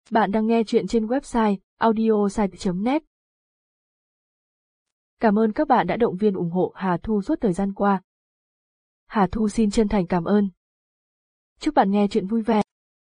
Bạn đang nghe chuyện trên website audiosite.net. Cảm ơn các bạn đã động viên ủng hộ Hà Thu suốt thời gian qua. Hà Thu xin chân thành cảm ơn. Chúc bạn nghe chuyện vui vẻ.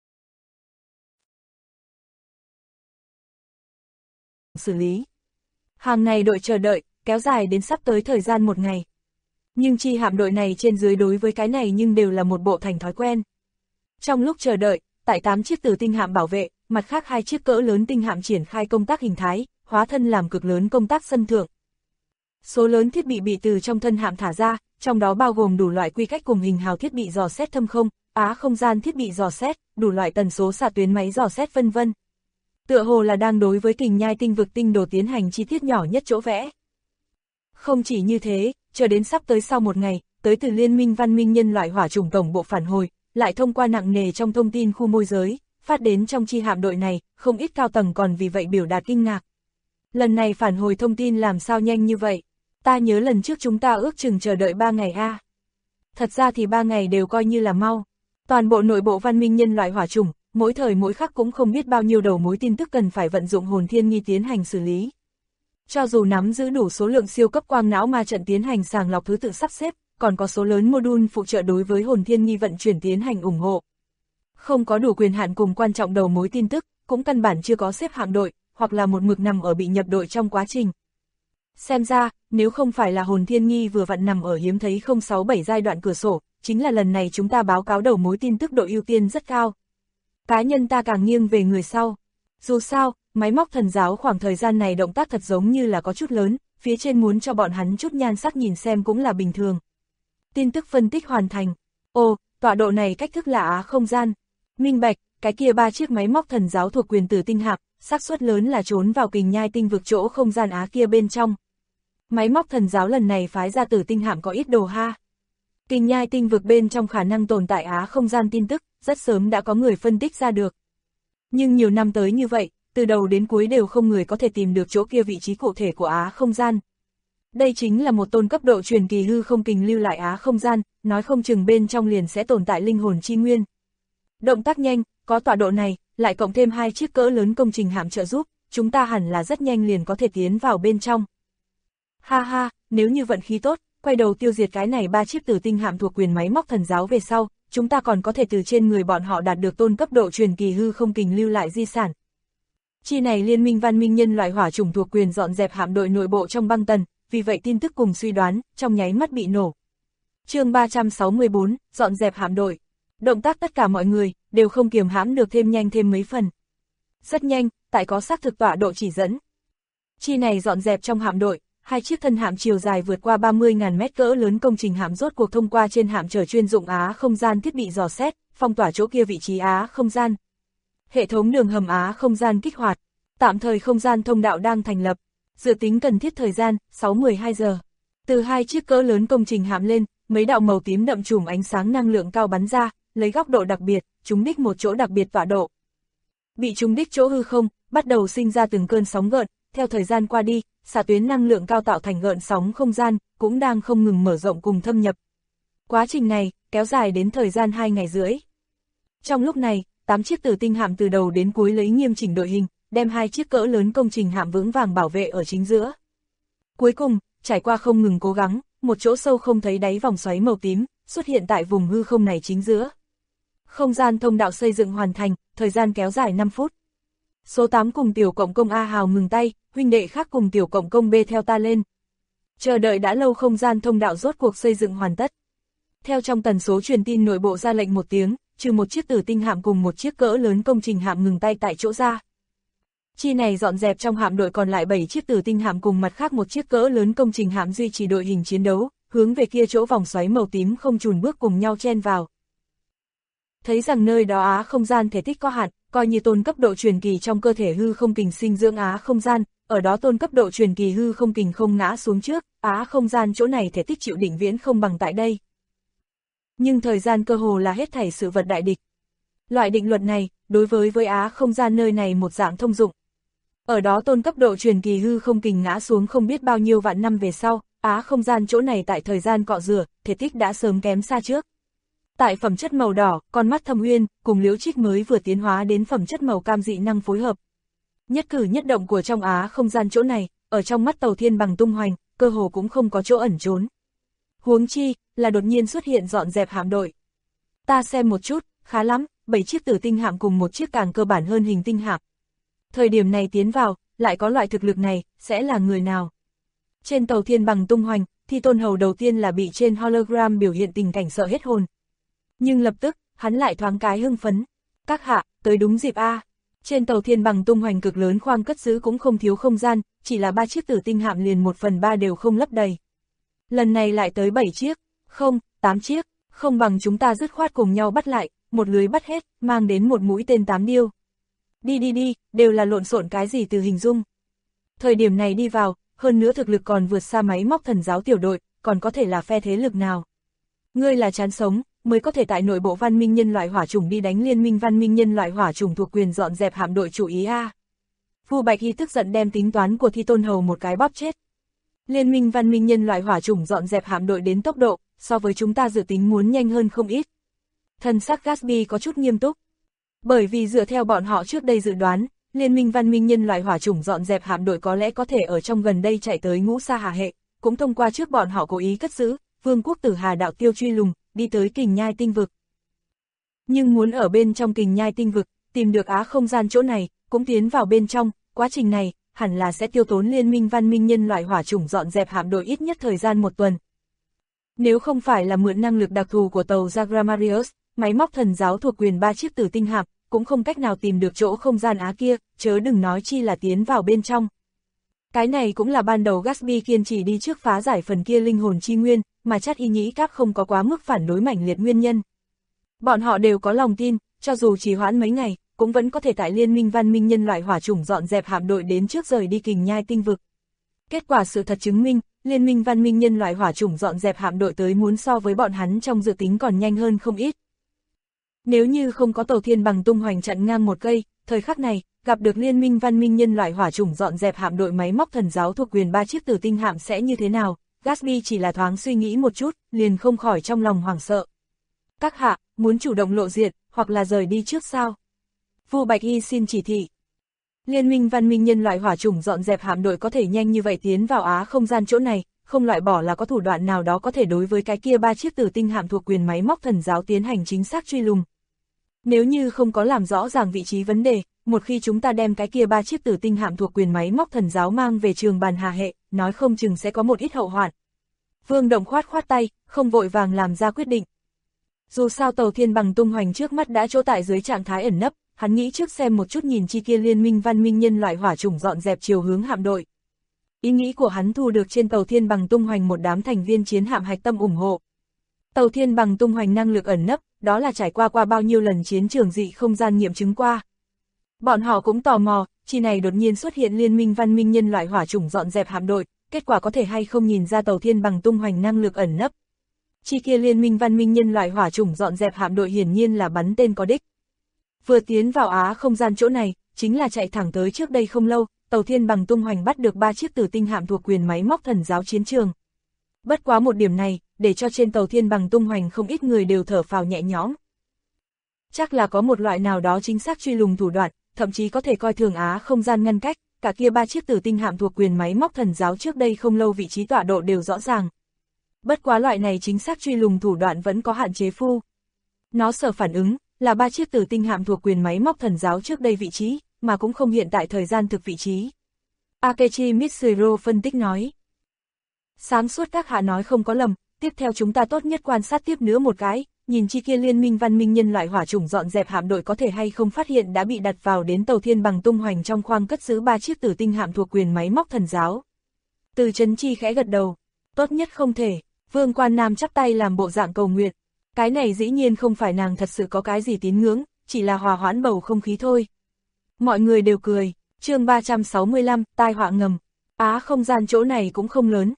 Xử lý. Hàng ngày đội chờ đợi, kéo dài đến sắp tới thời gian một ngày. Nhưng chi hạm đội này trên dưới đối với cái này nhưng đều là một bộ thành thói quen. Trong lúc chờ đợi, tại 8 chiếc tử tinh hạm bảo vệ, mặt khác 2 chiếc cỡ lớn tinh hạm triển khai công tác hình thái, hóa thân làm cực lớn công tác sân thượng. Số lớn thiết bị bị từ trong thân hạm thả ra, trong đó bao gồm đủ loại quy cách cùng hình hào thiết bị dò xét thâm không, không gian thiết bị dò xét, đủ loại tần số xạ tuyến máy dò xét vân vân. Tựa hồ là đang đối với Kình Nhai tinh vực tinh đồ tiến hành chi tiết nhỏ nhất chỗ vẽ. Không chỉ như thế, chờ đến sắp tới sau một ngày, tới từ Liên minh văn minh nhân loại hỏa chủng tổng bộ phản hồi, lại thông qua nặng nề trong thông tin khu môi giới, phát đến trong chi hạm đội này, không ít cao tầng còn vì vậy biểu đạt kinh ngạc. Lần này phản hồi thông tin làm sao nhanh như vậy? Ta nhớ lần trước chúng ta ước chừng chờ đợi 3 ngày a. Thật ra thì 3 ngày đều coi như là mau. Toàn bộ nội bộ văn minh nhân loại hỏa chủng, mỗi thời mỗi khắc cũng không biết bao nhiêu đầu mối tin tức cần phải vận dụng hồn thiên nghi tiến hành xử lý. Cho dù nắm giữ đủ số lượng siêu cấp quang não ma trận tiến hành sàng lọc thứ tự sắp xếp, còn có số lớn module phụ trợ đối với hồn thiên nghi vận chuyển tiến hành ủng hộ. Không có đủ quyền hạn cùng quan trọng đầu mối tin tức, cũng căn bản chưa có xếp hạm đội, hoặc là một mực nằm ở bị nhập đội trong quá trình. Xem ra, nếu không phải là hồn thiên nghi vừa vặn nằm ở hiếm thấy 067 giai đoạn cửa sổ, chính là lần này chúng ta báo cáo đầu mối tin tức độ ưu tiên rất cao. Cá nhân ta càng nghiêng về người sau. Dù sao, máy móc thần giáo khoảng thời gian này động tác thật giống như là có chút lớn, phía trên muốn cho bọn hắn chút nhan sắc nhìn xem cũng là bình thường. Tin tức phân tích hoàn thành. Ồ, tọa độ này cách thức là không gian. Minh bạch, cái kia 3 chiếc máy móc thần giáo thuộc quyền tử tinh hạp, xác suất lớn là trốn vào Kình Nhai tinh vực chỗ không gian kia bên trong. Máy móc thần giáo lần này phái ra tử tinh hạm có ít đồ ha. Kình Nhai tinh vực bên trong khả năng tồn tại không gian tin tức, rất sớm đã có người phân tích ra được. Nhưng nhiều năm tới như vậy, từ đầu đến cuối đều không người có thể tìm được chỗ kia vị trí cụ thể của không gian. Đây chính là một tôn cấp độ truyền kỳ hư không kình lưu lại không gian, nói không chừng bên trong liền sẽ tồn tại linh hồn chi nguyên. Động tác nhanh, có tọa độ này, lại cộng thêm 2 chiếc cỡ lớn công trình hạm trợ giúp, chúng ta hẳn là rất nhanh liền có thể tiến vào bên trong. Ha ha, nếu như vận khí tốt, quay đầu tiêu diệt cái này 3 chiếc tử tinh hạm thuộc quyền máy móc thần giáo về sau, chúng ta còn có thể từ trên người bọn họ đạt được tôn cấp độ truyền kỳ hư không kình lưu lại di sản. Chi này liên minh văn minh nhân loại hỏa chủng thuộc quyền dọn dẹp hạm đội nội bộ trong băng tần, vì vậy tin tức cùng suy đoán, trong nháy mắt bị nổ. Chương 364, dọn dẹp hạm đội. Động tác tất cả mọi người, đều không kiềm hãm được thêm nhanh thêm mấy phần. Rất nhanh, tại có xác thực tọa độ chỉ dẫn. Chi này dọn dẹp trong hạm đội, 2 chiếc thân hạm chiều dài vượt qua 30.000 mét cỡ lớn công trình hạm rốt cuộc thông qua trên hạm chở chuyên dụng không gian thiết bị dò xét, phong tỏa chỗ kia vị trí không gian. Hệ thống đường hầm không gian kích hoạt, tạm thời không gian thông đạo đang thành lập, dự tính cần thiết thời gian, 6-12 giờ. Từ 2 chiếc cỡ lớn công trình hạm lên, mấy đạo màu tím đậm chùm ánh sáng năng lượng cao bắn ra, lấy góc độ đặc biệt, trúng đích một chỗ đặc biệt tọa độ. Bị trúng đích chỗ hư không, bắt đầu sinh ra từng cơn sóng gợn, theo thời gian qua đi, xạ tuyến năng lượng cao tạo thành gợn sóng không gian, cũng đang không ngừng mở rộng cùng thâm nhập. Quá trình này, kéo dài đến thời gian 2 ngày rưỡi. Trong lúc này, 8 chiếc tử tinh hạm từ đầu đến cuối lấy nghiêm chỉnh đội hình, đem 2 chiếc cỡ lớn công trình hạm vững vàng bảo vệ ở chính giữa. Cuối cùng, trải qua không ngừng cố gắng, một chỗ sâu không thấy đáy vòng xoáy màu tím, xuất hiện tại vùng hư không này chính giữa. Không gian thông đạo xây dựng hoàn thành, thời gian kéo dài 5 phút. Số 8 cùng tiểu cộng công A Hào ngừng tay, huynh đệ khác cùng tiểu cộng công B theo ta lên. Chờ đợi đã lâu không gian thông đạo rốt cuộc xây dựng hoàn tất. Theo trong tần số truyền tin nội bộ ra lệnh một tiếng, trừ một chiếc tử tinh hạm cùng một chiếc cỡ lớn công trình hạm ngừng tay tại chỗ ra. Chi này dọn dẹp trong hạm đội còn lại 7 chiếc tử tinh hạm cùng mặt khác một chiếc cỡ lớn công trình hạm duy trì đội hình chiến đấu, hướng về kia chỗ vòng xoáy màu tím không chùn bước cùng nhau chen vào. Thấy rằng nơi đó không gian thể tích có hạn, coi như tôn cấp độ truyền kỳ trong cơ thể hư không kình sinh dưỡng không gian, ở đó tôn cấp độ truyền kỳ hư không kình không ngã xuống trước, không gian chỗ này thể tích chịu đỉnh viễn không bằng tại đây. Nhưng thời gian cơ hồ là hết thảy sự vật đại địch. Loại định luật này, đối với không gian nơi này một dạng thông dụng. Ở đó tôn cấp độ truyền kỳ hư không kình ngã xuống không biết bao nhiêu vạn năm về sau, không gian chỗ này tại thời gian cọ rửa, thể tích đã sớm kém xa trước. Tại phẩm chất màu đỏ, con mắt Thâm Uyên cùng Liễu Trích mới vừa tiến hóa đến phẩm chất màu cam dị năng phối hợp. Nhất cử nhất động của trong Á không gian chỗ này, ở trong mắt Tàu Thiên Bằng tung hoành, cơ hồ cũng không có chỗ ẩn trốn. Huống chi, là đột nhiên xuất hiện dọn dẹp hạm đội. Ta xem một chút, khá lắm, 7 chiếc tử tinh hạm cùng một chiếc càng cơ bản hơn hình tinh hạm. Thời điểm này tiến vào, lại có loại thực lực này, sẽ là người nào? Trên Tàu Thiên Bằng tung hoành, Thi Tôn Hầu đầu tiên là bị trên hologram biểu hiện tình cảnh sợ hết hồn. Nhưng lập tức, hắn lại thoáng cái hưng phấn. Các hạ, tới đúng dịp a. Trên Tàu Thiên Bằng tung hoành cực lớn khoang cất giữ cũng không thiếu không gian, chỉ là 3 chiếc tử tinh hạm liền 1/3 đều không lấp đầy. Lần này lại tới 7 chiếc, không, 8 chiếc, không bằng chúng ta dứt khoát cùng nhau bắt lại, một lưới bắt hết, mang đến một mũi tên 8 điêu. Đi, đều là lộn xộn cái gì từ hình dung. Thời điểm này đi vào, hơn nữa thực lực còn vượt xa máy móc thần giáo tiểu đội, còn có thể là phe thế lực nào. Ngươi là chán sống, mới có thể tại nội bộ văn minh nhân loại hỏa chủng đi đánh liên minh văn minh nhân loại hỏa chủng thuộc quyền dọn dẹp hạm đội chủ ý a. Vu Bạch Hy tức giận đem tính toán của Thi Tôn Hầu một cái bóp chết. Liên minh văn minh nhân loại hỏa chủng dọn dẹp hạm đội đến tốc độ, so với chúng ta dự tính muốn nhanh hơn không ít. Thân sắc Gatsby có chút nghiêm túc. Bởi vì dựa theo bọn họ trước đây dự đoán, liên minh văn minh nhân loại hỏa chủng dọn dẹp hạm đội có lẽ có thể ở trong gần đây chạy tới Ngũ Sa Hà hệ, cũng thông qua trước bọn họ cố ý cất giữ, Vương quốc Tử Hà đạo tiêu truy lùng, đi tới Kình Nhai tinh vực. Nhưng muốn ở bên trong Kình Nhai tinh vực, tìm được Á không gian chỗ này, cũng tiến vào bên trong, quá trình này, hẳn là sẽ tiêu tốn liên minh văn minh nhân loại hỏa chủng dọn dẹp hạm đội ít nhất thời gian 1 tuần. Nếu không phải là mượn năng lực đặc thù của tàu Zagramarius, máy móc thần giáo thuộc quyền 3 chiếc tử tinh hạm, cũng không cách nào tìm được chỗ không gian Á kia, chớ đừng nói chi là tiến vào bên trong. Cái này cũng là ban đầu Gatsby kiên trì đi trước phá giải phần kia linh hồn chi nguyên, mà chắc y nhĩ các không có quá mức phản đối mãnh liệt nguyên nhân. Bọn họ đều có lòng tin, cho dù trì hoãn mấy ngày, cũng vẫn có thể tại liên minh văn minh nhân loại hỏa chủng dọn dẹp hạm đội đến trước rời đi Kình Nhai tinh vực. Kết quả sự thật chứng minh, liên minh văn minh nhân loại hỏa chủng dọn dẹp hạm đội tới muốn so với bọn hắn trong dự tính còn nhanh hơn không ít. Nếu như không có Tàu Thiên Bằng tung hoành chặn ngang một cây, thời khắc này, gặp được liên minh văn minh nhân loại hỏa chủng dọn dẹp hạm đội máy móc thần giáo thuộc quyền 3 chiếc tử tinh hạm sẽ như thế nào, Gatsby chỉ là thoáng suy nghĩ một chút, liền không khỏi trong lòng hoảng sợ. Các hạ, muốn chủ động lộ diện, hoặc là rời đi trước sao? Vu Bạch Hy xin chỉ thị. Liên minh văn minh nhân loại hỏa chủng dọn dẹp hạm đội có thể nhanh như vậy tiến vào Á không gian chỗ này, không loại bỏ là có thủ đoạn nào đó có thể đối với cái kia 3 chiếc tử tinh hạm thuộc quyền máy móc thần giáo tiến hành chính xác truy lùng. Nếu như không có làm rõ ràng vị trí vấn đề, một khi chúng ta đem cái kia 3 chiếc tử tinh hạm thuộc quyền máy móc thần giáo mang về trường bàn Hà hệ, nói không chừng sẽ có một ít hậu hoạn. Vương Động khoát tay, không vội vàng làm ra quyết định. Dù sao Tàu Thiên Bằng tung hoành trước mắt đã chỗ tại dưới trạng thái ẩn nấp, hắn nghĩ trước xem một chút nhìn chi kia liên minh văn minh nhân loại hỏa chủng dọn dẹp chiều hướng hạm đội. Ý nghĩ của hắn thu được trên Tàu Thiên Bằng tung hoành một đám thành viên chiến hạm hạch tâm ủng hộ. Tàu Thiên Bằng tung hoành năng lực ẩn nấp, đó là trải qua bao nhiêu lần chiến trường dị không gian nghiệm chứng qua. Bọn họ cũng tò mò, chi này đột nhiên xuất hiện liên minh văn minh nhân loại hỏa chủng dọn dẹp hạm đội, kết quả có thể hay không nhìn ra Tàu Thiên Bằng tung hoành năng lực ẩn nấp. Chi kia liên minh văn minh nhân loại hỏa chủng dọn dẹp hạm đội hiển nhiên là bắn tên có đích. Vừa tiến vào Á không gian chỗ này, chính là chạy thẳng tới trước đây không lâu, Tàu Thiên Bằng tung hoành bắt được 3 chiếc tử tinh hạm thuộc quyền máy móc thần giáo chiến trường. Bất quá một điểm này, để cho trên Tàu Thiên Bằng tung hoành không ít người đều thở phào nhẹ nhõm. Chắc là có một loại nào đó chính xác truy lùng thủ đoạn, thậm chí có thể coi thường Á không gian ngăn cách, cả kia 3 chiếc tử tinh hạm thuộc quyền máy móc thần giáo trước đây không lâu vị trí tọa độ đều rõ ràng. Bất quá loại này chính xác truy lùng thủ đoạn vẫn có hạn chế phu. Nó sở phản ứng là 3 chiếc tử tinh hạm thuộc quyền máy móc thần giáo trước đây vị trí, mà cũng không hiện tại thời gian thực vị trí. Akechi Mitsuru phân tích nói. Sáng suốt các hạ nói không có lầm, tiếp theo chúng ta tốt nhất quan sát tiếp nữa một cái, nhìn chi kia liên minh văn minh nhân loại hỏa chủng dọn dẹp hạm đội có thể hay không phát hiện đã bị đặt vào đến Tàu Thiên Bằng tung hoành trong khoang cất giữ 3 chiếc tử tinh hạm thuộc quyền máy móc thần giáo. Từ Chấn Chi khẽ gật đầu, tốt nhất không thể, Vương Quan Nam chắp tay làm bộ dạng cầu nguyện. Cái này dĩ nhiên không phải nàng thật sự có cái gì tín ngưỡng, chỉ là hòa hoãn bầu không khí thôi. Mọi người đều cười, chương 365, tai họa ngầm, Á không gian chỗ này cũng không lớn.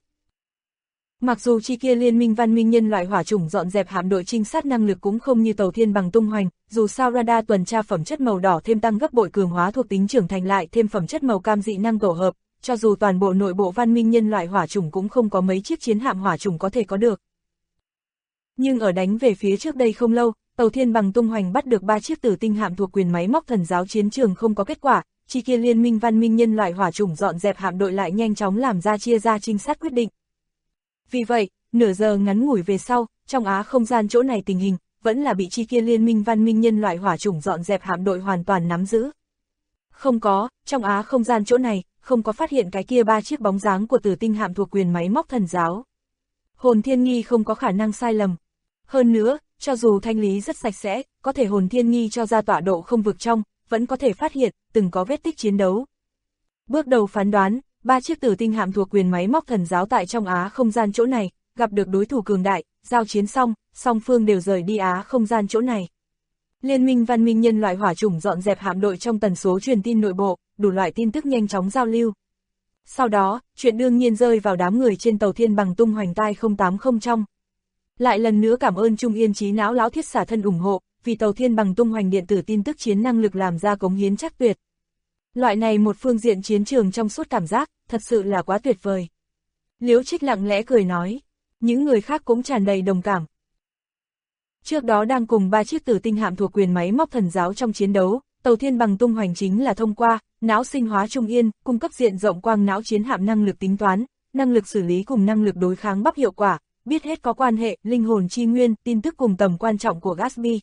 Mặc dù chi kia liên minh văn minh nhân loại hỏa chủng dọn dẹp hạm đội trinh sát năng lực cũng không như Tàu Thiên Bằng tung hoành, dù sao radar tuần tra phẩm chất màu đỏ thêm tăng gấp bội cường hóa thuộc tính trưởng thành lại thêm phẩm chất màu cam dị năng tổ hợp, cho dù toàn bộ nội bộ văn minh nhân loại hỏa chủng cũng không có mấy chiếc chiến hạm hỏa chủng có thể có được. Nhưng ở đánh về phía trước đây không lâu, tàu Thiên Bằng tung hoành bắt được 3 chiếc tử tinh hạm thuộc quyền máy móc thần giáo chiến trường không có kết quả, chi kia liên minh văn minh nhân loại hỏa chủng dọn dẹp hạm đội lại nhanh chóng làm ra chia ra trinh sát quyết định. Vì vậy, nửa giờ ngắn ngủi về sau, trong Á không gian chỗ này tình hình, vẫn là bị chi kia liên minh văn minh nhân loại hỏa chủng dọn dẹp hạm đội hoàn toàn nắm giữ. Không có, trong Á không gian chỗ này, không có phát hiện cái kia 3 chiếc bóng dáng của tử tinh hạm thuộc quyền máy móc thần giáo. Hồn Thiên Nghi không có khả năng sai lầm. Hơn nữa, cho dù thanh lý rất sạch sẽ, có thể Hồn Thiên Nghi cho ra tọa độ không vực trong, vẫn có thể phát hiện, từng có vết tích chiến đấu. Bước đầu phán đoán, 3 chiếc tử tinh hạm thuộc quyền máy móc thần giáo tại trong Á không gian chỗ này, gặp được đối thủ cường đại, giao chiến xong, song phương đều rời đi Á không gian chỗ này. Liên minh văn minh nhân loại hỏa chủng dọn dẹp hạm đội trong tần số truyền tin nội bộ, đủ loại tin tức nhanh chóng giao lưu. Sau đó, chuyện đương nhiên rơi vào đám người trên tàu Thiên Bằng tung hoành tai 080 trong. Lại lần nữa cảm ơn Trung Yên trí não lão thiết xả thân ủng hộ, vì tàu Thiên Bằng tung hoành điện tử tin tức chiến năng lực làm ra cống hiến chắc tuyệt. Loại này một phương diện chiến trường trong suốt cảm giác, thật sự là quá tuyệt vời. Liễu Trích lặng lẽ cười nói, những người khác cũng tràn đầy đồng cảm. Trước đó đang cùng 3 chiếc tử tinh hạm thuộc quyền máy móc thần giáo trong chiến đấu, tàu Thiên Bằng tung hoành chính là thông qua não sinh hóa Trung Yên, cung cấp diện rộng quang não chiến hạm năng lực tính toán, năng lực xử lý cùng năng lực đối kháng bắp hiệu quả, biết hết có quan hệ, linh hồn chi nguyên, tin tức cùng tầm quan trọng của Gatsby.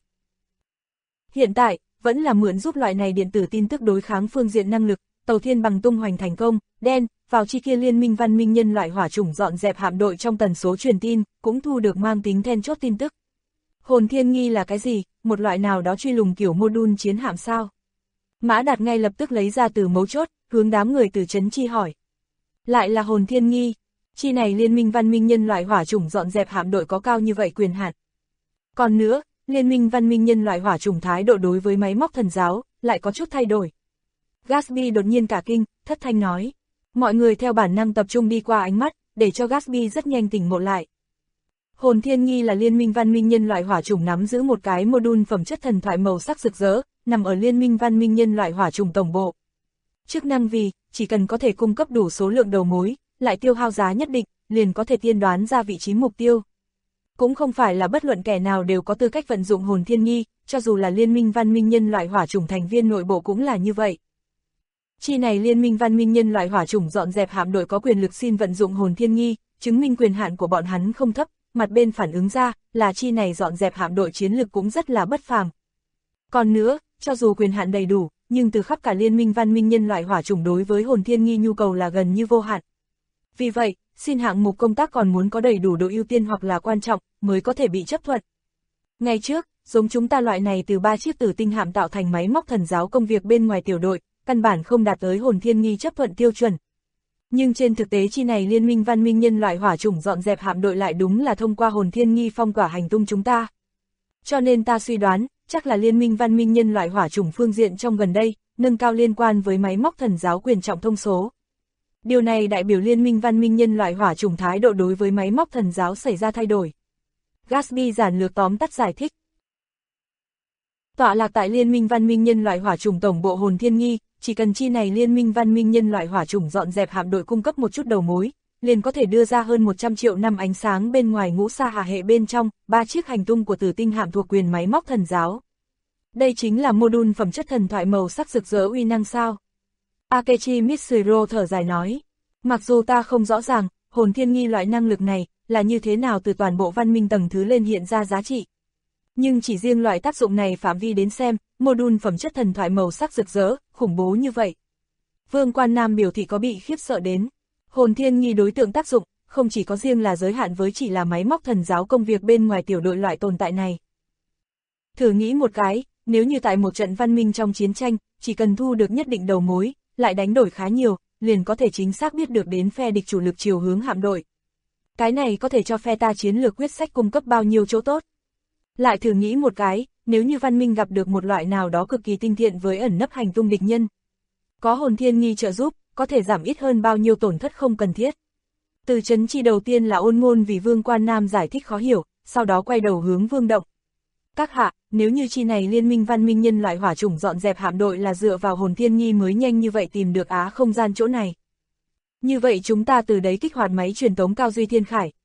Hiện tại, vẫn là mượn giúp loại này điện tử tin tức đối kháng phương diện năng lực, tàu Thiên Bằng tung hoành thành công, đen, vào chi kia liên minh văn minh nhân loại hỏa chủng dọn dẹp hạm đội trong tần số truyền tin, cũng thu được mang tính then chốt tin tức. Hồn Thiên Nghi là cái gì, một loại nào đó truy lùng kiểu mô-đun chiến hạm sao? Mã Đạt ngay lập tức lấy ra từ mấu chốt, hướng đám người từ Trấn Chi hỏi. Lại là Hồn Thiên Nghi, chi này liên minh văn minh nhân loại hỏa chủng dọn dẹp hạm đội có cao như vậy quyền hạn. Còn nữa, liên minh văn minh nhân loại hỏa chủng thái độ đối với máy móc thần giáo, lại có chút thay đổi. Gatsby đột nhiên cả kinh, thất thanh nói. Mọi người theo bản năng tập trung đi qua ánh mắt, để cho Gatsby rất nhanh tỉnh ngộ lại. Hồn Thiên Nghi là liên minh văn minh nhân loại hỏa chủng nắm giữ một cái mô-đun phẩm chất thần thoại màu sắc rực rỡ, nằm ở liên minh văn minh nhân loại hỏa chủng tổng bộ. Chức năng vì, chỉ cần có thể cung cấp đủ số lượng đầu mối, lại tiêu hao giá nhất định, liền có thể tiên đoán ra vị trí mục tiêu. Cũng không phải là bất luận kẻ nào đều có tư cách vận dụng Hồn Thiên Nghi, cho dù là liên minh văn minh nhân loại hỏa chủng thành viên nội bộ cũng là như vậy. Chi này liên minh văn minh nhân loại hỏa chủng dọn dẹp hạm đội có quyền lực xin vận dụng Hồn Thiên Nghi, chứng minh quyền hạn của bọn hắn không thấp, mặt bên phản ứng ra là chi này dọn dẹp hạm đội chiến lực cũng rất là bất phàm. Còn nữa, cho dù quyền hạn đầy đủ, nhưng từ khắp cả liên minh văn minh nhân loại hỏa chủng đối với Hồn Thiên Nghi nhu cầu là gần như vô hạn. Vì vậy, xin hạng mục công tác còn muốn có đầy đủ độ ưu tiên hoặc là quan trọng, mới có thể bị chấp thuận. Ngày trước, giống chúng ta loại này từ 3 chiếc tử tinh hạm tạo thành máy móc thần giáo công việc bên ngoài tiểu đội, căn bản không đạt tới Hồn Thiên Nghi chấp thuận tiêu chuẩn. Nhưng trên thực tế chi này liên minh văn minh nhân loại hỏa chủng dọn dẹp hạm đội lại đúng là thông qua Hồn Thiên Nghi phong tỏa hành tung chúng ta. Cho nên ta suy đoán, chắc là liên minh văn minh nhân loại hỏa chủng phương diện trong gần đây, nâng cao liên quan với máy móc thần giáo quyền trọng thông số. Điều này đại biểu liên minh văn minh nhân loại hỏa chủng thái độ đối với máy móc thần giáo xảy ra thay đổi. Gatsby giản lược tóm tắt giải thích. Tọa lạc tại liên minh văn minh nhân loại hỏa chủng tổng bộ Hồn Thiên Nghi, chỉ cần chi này liên minh văn minh nhân loại hỏa chủng dọn dẹp hạm đội cung cấp một chút đầu mối, liền có thể đưa ra hơn 100 triệu năm ánh sáng bên ngoài ngũ sa hà hệ bên trong, 3 chiếc hành tung của tử tinh hạm thuộc quyền máy móc thần giáo. Đây chính là mô-đun phẩm chất thần thoại màu sắc rực rỡ uy năng sao? Akechi Mitsuro thở dài nói, mặc dù ta không rõ ràng, Hồn Thiên Nghi loại năng lực này, là như thế nào từ toàn bộ văn minh tầng thứ lên hiện ra giá trị. Nhưng chỉ riêng loại tác dụng này phạm vi đến xem, mô-đun phẩm chất thần thoại màu sắc rực rỡ, khủng bố như vậy. Vương Quan Nam biểu thị có bị khiếp sợ đến. Hồn Thiên Nghi đối tượng tác dụng, không chỉ có riêng là giới hạn với chỉ là máy móc thần giáo công việc bên ngoài tiểu đội loại tồn tại này. Thử nghĩ một cái, nếu như tại một trận văn minh trong chiến tranh, chỉ cần thu được nhất định đầu mối, lại đánh đổi khá nhiều, liền có thể chính xác biết được đến phe địch chủ lực chiều hướng hạm đội. Cái này có thể cho phe ta chiến lược quyết sách cung cấp bao nhiêu chỗ tốt. Lại thử nghĩ một cái, nếu như văn minh gặp được một loại nào đó cực kỳ tinh thiện với ẩn nấp hành tung địch nhân. Có Hồn Thiên Nghi trợ giúp, có thể giảm ít hơn bao nhiêu tổn thất không cần thiết. Từ Trấn Chi đầu tiên là ôn ngôn vì Vương Quan Nam giải thích khó hiểu, sau đó quay đầu hướng Vương Động. Các hạ, nếu như chi này liên minh văn minh nhân loại hỏa chủng dọn dẹp hạm đội là dựa vào Hồn Thiên Nghi mới nhanh như vậy tìm được Á không gian chỗ này. Như vậy chúng ta từ đấy kích hoạt máy truyền tống cao duy thiên khải,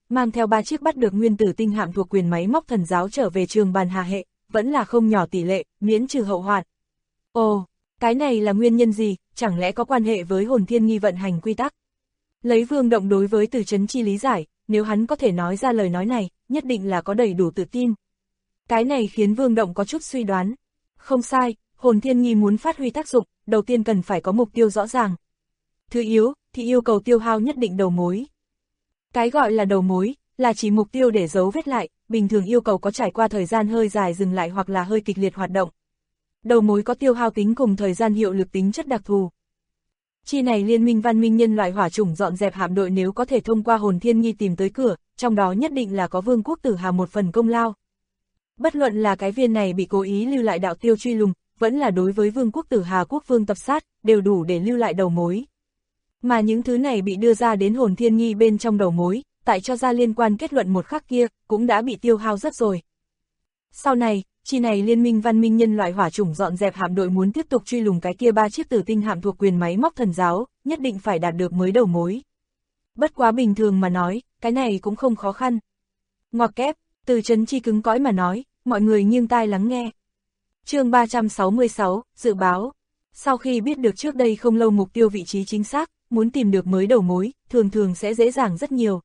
mang theo 3 chiếc bắt được nguyên tử tinh hạm thuộc quyền máy móc thần giáo trở về trường bàn hà hệ, vẫn là không nhỏ tỷ lệ, miễn trừ hậu hoạn. Ồ, cái này là nguyên nhân gì, chẳng lẽ có quan hệ với hồn thiên nghi vận hành quy tắc? Lấy Vương Động đối với Từ Chấn Chi lý giải, nếu hắn có thể nói ra lời nói này, nhất định là có đầy đủ tự tin. Cái này khiến Vương Động có chút suy đoán. Không sai, hồn thiên nghi muốn phát huy tác dụng, đầu tiên cần phải có mục tiêu rõ ràng. Thứ yếu, thì yêu cầu tiêu hao nhất định đầu mối. Cái gọi là đầu mối, là chỉ mục tiêu để giấu vết lại, bình thường yêu cầu có trải qua thời gian hơi dài dừng lại hoặc là hơi kịch liệt hoạt động. Đầu mối có tiêu hao tính cùng thời gian hiệu lực tính chất đặc thù. Chi này liên minh văn minh nhân loại hỏa chủng dọn dẹp hạm đội nếu có thể thông qua hồn thiên nghi tìm tới cửa, trong đó nhất định là có Vương quốc Tử Hà một phần công lao. Bất luận là cái viên này bị cố ý lưu lại đạo tiêu truy lùng, vẫn là đối với Vương quốc Tử Hà quốc vương tập sát, đều đủ để lưu lại đầu mối. Mà những thứ này bị đưa ra đến hồn thiên nghi bên trong đầu mối, tại cho ra liên quan kết luận một khắc kia, cũng đã bị tiêu hao rất rồi. Sau này, chi này liên minh văn minh nhân loại hỏa chủng dọn dẹp hạm đội muốn tiếp tục truy lùng cái kia 3 chiếc tử tinh hạm thuộc quyền máy móc thần giáo, nhất định phải đạt được mới đầu mối. Bất quá bình thường mà nói, cái này cũng không khó khăn. Ngoặc kép, Từ Chấn Chi cứng cõi mà nói, mọi người nghiêng tai lắng nghe. Chương 366, dự báo. Sau khi biết được trước đây không lâu mục tiêu vị trí chính xác, muốn tìm được mới đầu mối, thường sẽ dễ dàng rất nhiều.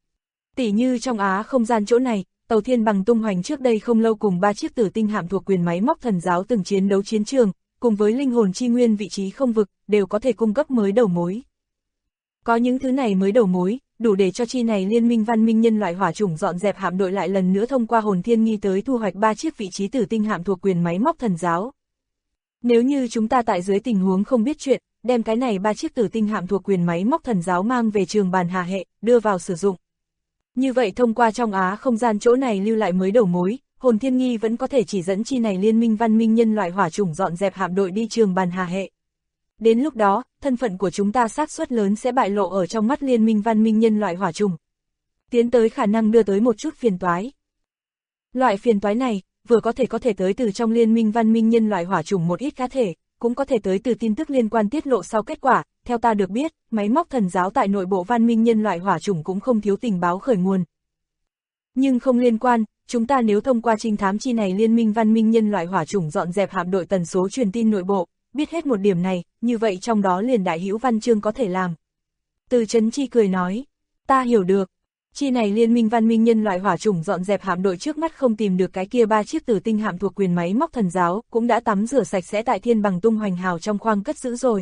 Tỉ như trong Á không gian chỗ này, tàu Thiên Bằng tung hoành trước đây không lâu cùng 3 chiếc tử tinh hạm thuộc quyền máy móc thần giáo từng chiến đấu chiến trường, cùng với linh hồn chi nguyên vị trí không vực, đều có thể cung cấp mới đầu mối. Có những thứ này mới đầu mối, đủ để cho chi này liên minh văn minh nhân loại hỏa chủng dọn dẹp hạm đội lại lần nữa thông qua hồn thiên nghi tới thu hoạch 3 chiếc vị trí tử tinh hạm thuộc quyền máy móc thần giáo. Nếu như chúng ta tại dưới tình huống không biết chuyện, đem cái này 3 chiếc tử tinh hạm thuộc quyền máy móc thần giáo mang về trường bàn hà hệ, đưa vào sử dụng. Như vậy thông qua trong Á không gian chỗ này lưu lại mới đầu mối, hồn thiên nghi vẫn có thể chỉ dẫn chi này liên minh văn minh nhân loại hỏa chủng dọn dẹp hạm đội đi trường bàn hà hệ. Đến lúc đó, thân phận của chúng ta xác suất lớn sẽ bại lộ ở trong mắt liên minh văn minh nhân loại hỏa chủng. Tiến tới khả năng đưa tới một chút phiền toái. Loại phiền toái này, vừa có thể tới từ trong liên minh văn minh nhân loại hỏa chủng một ít cá thể, cũng có thể tới từ tin tức liên quan tiết lộ sau kết quả. Theo ta được biết, máy móc thần giáo tại nội bộ văn minh nhân loại hỏa chủng cũng không thiếu tình báo khởi nguồn. Nhưng không liên quan, chúng ta nếu thông qua trinh thám chi này liên minh văn minh nhân loại hỏa chủng dọn dẹp hạm đội tần số truyền tin nội bộ, biết hết một điểm này, như vậy trong đó liền đại hữu văn chương có thể làm. Từ Chấn Chi cười nói, ta hiểu được. Chi này liên minh văn minh nhân loại hỏa chủng dọn dẹp hạm đội trước mắt không tìm được cái kia 3 chiếc tử tinh hạm thuộc quyền máy móc thần giáo, cũng đã tắm rửa sạch sẽ tại Thiên Bằng tung hoành hào trong khoang cất giữ rồi.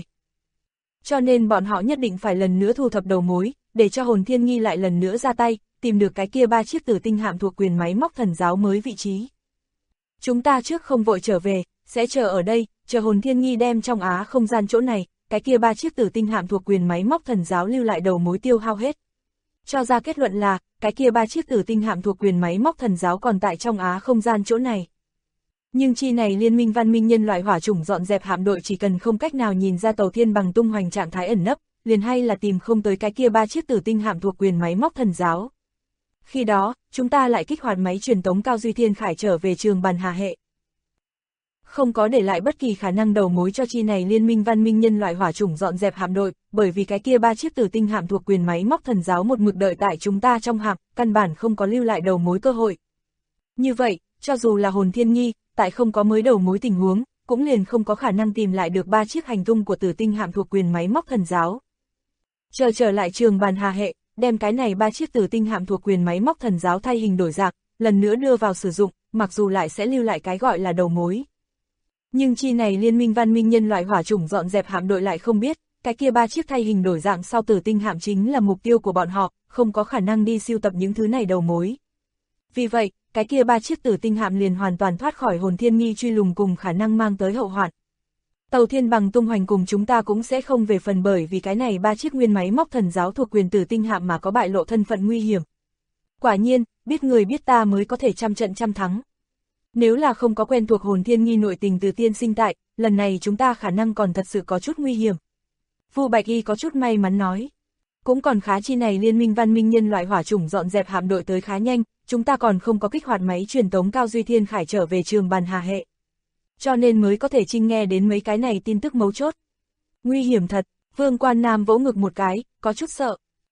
Cho nên bọn họ nhất định phải lần nữa thu thập đầu mối, để cho hồn thiên nghi lại lần nữa ra tay, tìm được cái kia 3 chiếc tử tinh hạm thuộc quyền máy móc thần giáo mới vị trí. Chúng ta trước không vội trở về, sẽ chờ ở đây, chờ hồn thiên nghi đem trong Á không gian chỗ này, cái kia 3 chiếc tử tinh hạm thuộc quyền máy móc thần giáo lưu lại đầu mối tiêu hao hết. Cho ra kết luận là, cái kia 3 chiếc tử tinh hạm thuộc quyền máy móc thần giáo còn tại trong Á không gian chỗ này. Nhưng chi này liên minh văn minh nhân loại hỏa chủng dọn dẹp hạm đội chỉ cần không cách nào nhìn ra tàu Thiên Bằng tung hoành trạng thái ẩn nấp, liền hay là tìm không tới cái kia 3 chiếc tử tinh hạm thuộc quyền máy móc thần giáo. Khi đó, chúng ta lại kích hoạt máy truyền tống cao duy thiên khải trở về trường bàn hà hệ. Không có để lại bất kỳ khả năng đầu mối cho chi này liên minh văn minh nhân loại hỏa chủng dọn dẹp hạm đội, bởi vì cái kia 3 chiếc tử tinh hạm thuộc quyền máy móc thần giáo một mực đợi tại chúng ta trong hạm, căn bản không có lưu lại đầu mối cơ hội. Như vậy, cho dù là hồn thiên nghi, tại không có mới đầu mối tình huống, cũng liền không có khả năng tìm lại được 3 chiếc hành tung của tử tinh hạm thuộc quyền máy móc thần giáo. Trở lại trường bàn hà hệ, đem cái này 3 chiếc tử tinh hạm thuộc quyền máy móc thần giáo thay hình đổi dạng, lần nữa đưa vào sử dụng, mặc dù lại sẽ lưu lại cái gọi là đầu mối. Nhưng chi này liên minh văn minh nhân loại hỏa chủng dọn dẹp hạm đội lại không biết, cái kia 3 chiếc thay hình đổi dạng sau tử tinh hạm chính là mục tiêu của bọn họ, không có khả năng đi sưu tập những thứ này đầu mối. Vì vậy, cái kia 3 chiếc tử tinh hạm liền hoàn toàn thoát khỏi hồn thiên nghi truy lùng cùng khả năng mang tới hậu hoạn. Tàu Thiên Bằng tung hoành cùng chúng ta cũng sẽ không về phần bởi vì cái này 3 chiếc nguyên máy móc thần giáo thuộc quyền tử tinh hạm mà có bại lộ thân phận nguy hiểm. Quả nhiên, biết người biết ta mới có thể trăm trận trăm thắng. Nếu là không có quen thuộc hồn thiên nghi nội tình từ tiên sinh tại, lần này chúng ta khả năng còn thật sự có chút nguy hiểm. Vu Bạch Y có chút may mắn nói. Cũng còn khá chi này liên minh văn minh nhân loại hỏa chủng dọn dẹp hạm đội tới khá nhanh, chúng ta còn không có kích hoạt máy truyền tống cao duy thiên khải trở về trường bàn hà hệ. Cho nên mới có thể trinh nghe đến mấy cái này tin tức mấu chốt. Nguy hiểm thật, Vương Quan Nam vỗ ngực một cái, có chút sợ.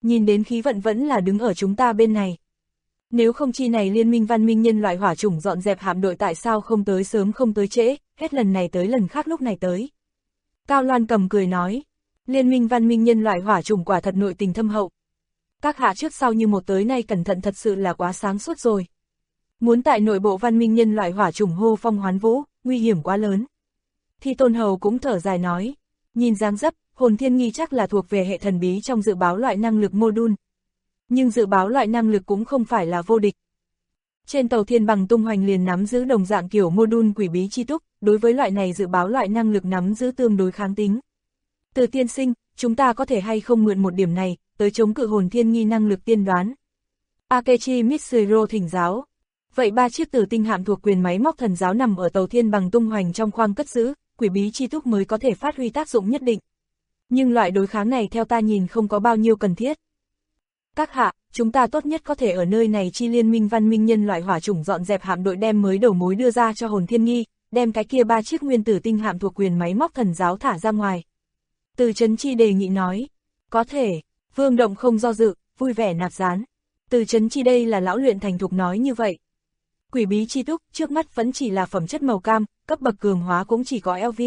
nhìn đến khí vận vẫn là đứng ở chúng ta bên này. Nếu không chi này liên minh văn minh nhân loại hỏa chủng dọn dẹp hạm đội tại sao không tới sớm không tới trễ, hết lần này tới lần khác lúc này tới. Cao Loan Cầm cười nói, liên minh văn minh nhân loại hỏa chủng quả thật nội tình thâm hậu. Các hạ trước sau như một tới nay cẩn thận thật sự là quá sáng suốt rồi. Muốn tại nội bộ văn minh nhân loại hỏa chủng hô phong hoán vũ, nguy hiểm quá lớn. Thi Tôn Hầu cũng thở dài nói, nhìn dáng dấp, hồn thiên nghi chắc là thuộc về hệ thần bí trong dự báo loại năng lực module. Nhưng dự báo loại năng lực cũng không phải là vô địch. Trên tàu Thiên Bằng tung hoành liền nắm giữ đồng dạng kiểu module quỷ bí chi túc, đối với loại này dự báo loại năng lực nắm giữ tương đối kháng tính. Từ tiên sinh, chúng ta có thể hay không mượn một điểm này, tới chống cự hồn thiên nghi năng lực tiên đoán. Akechi Mitsuro thỉnh giáo. Vậy 3 chiếc tử tinh hạm thuộc quyền máy móc thần giáo nằm ở tàu Thiên Bằng tung hoành trong khoang cất giữ, quỷ bí chi túc mới có thể phát huy tác dụng nhất định. Nhưng loại đối kháng này theo ta nhìn không có bao nhiêu cần thiết. Các hạ, chúng ta tốt nhất có thể ở nơi này chi liên minh văn minh nhân loại hỏa chủng dọn dẹp hạm đội đem mới đầu mối đưa ra cho hồn thiên nghi, đem cái kia 3 chiếc nguyên tử tinh hạm thuộc quyền máy móc thần giáo thả ra ngoài. Từ Chấn Chi đề nghị nói, có thể, Vương Động không do dự, vui vẻ nạp gián. Từ Chấn Chi đây là lão luyện thành thục nói như vậy. Quỷ bí chi túc trước mắt vẫn chỉ là phẩm chất màu cam, cấp bậc cường hóa cũng chỉ có LV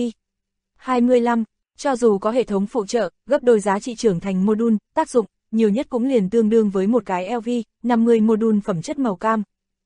25, cho dù có hệ thống phụ trợ, gấp đôi giá trị trưởng thành module, tác dụng, nhiều nhất cũng liền tương đương với một cái LV 50 module phẩm chất màu cam.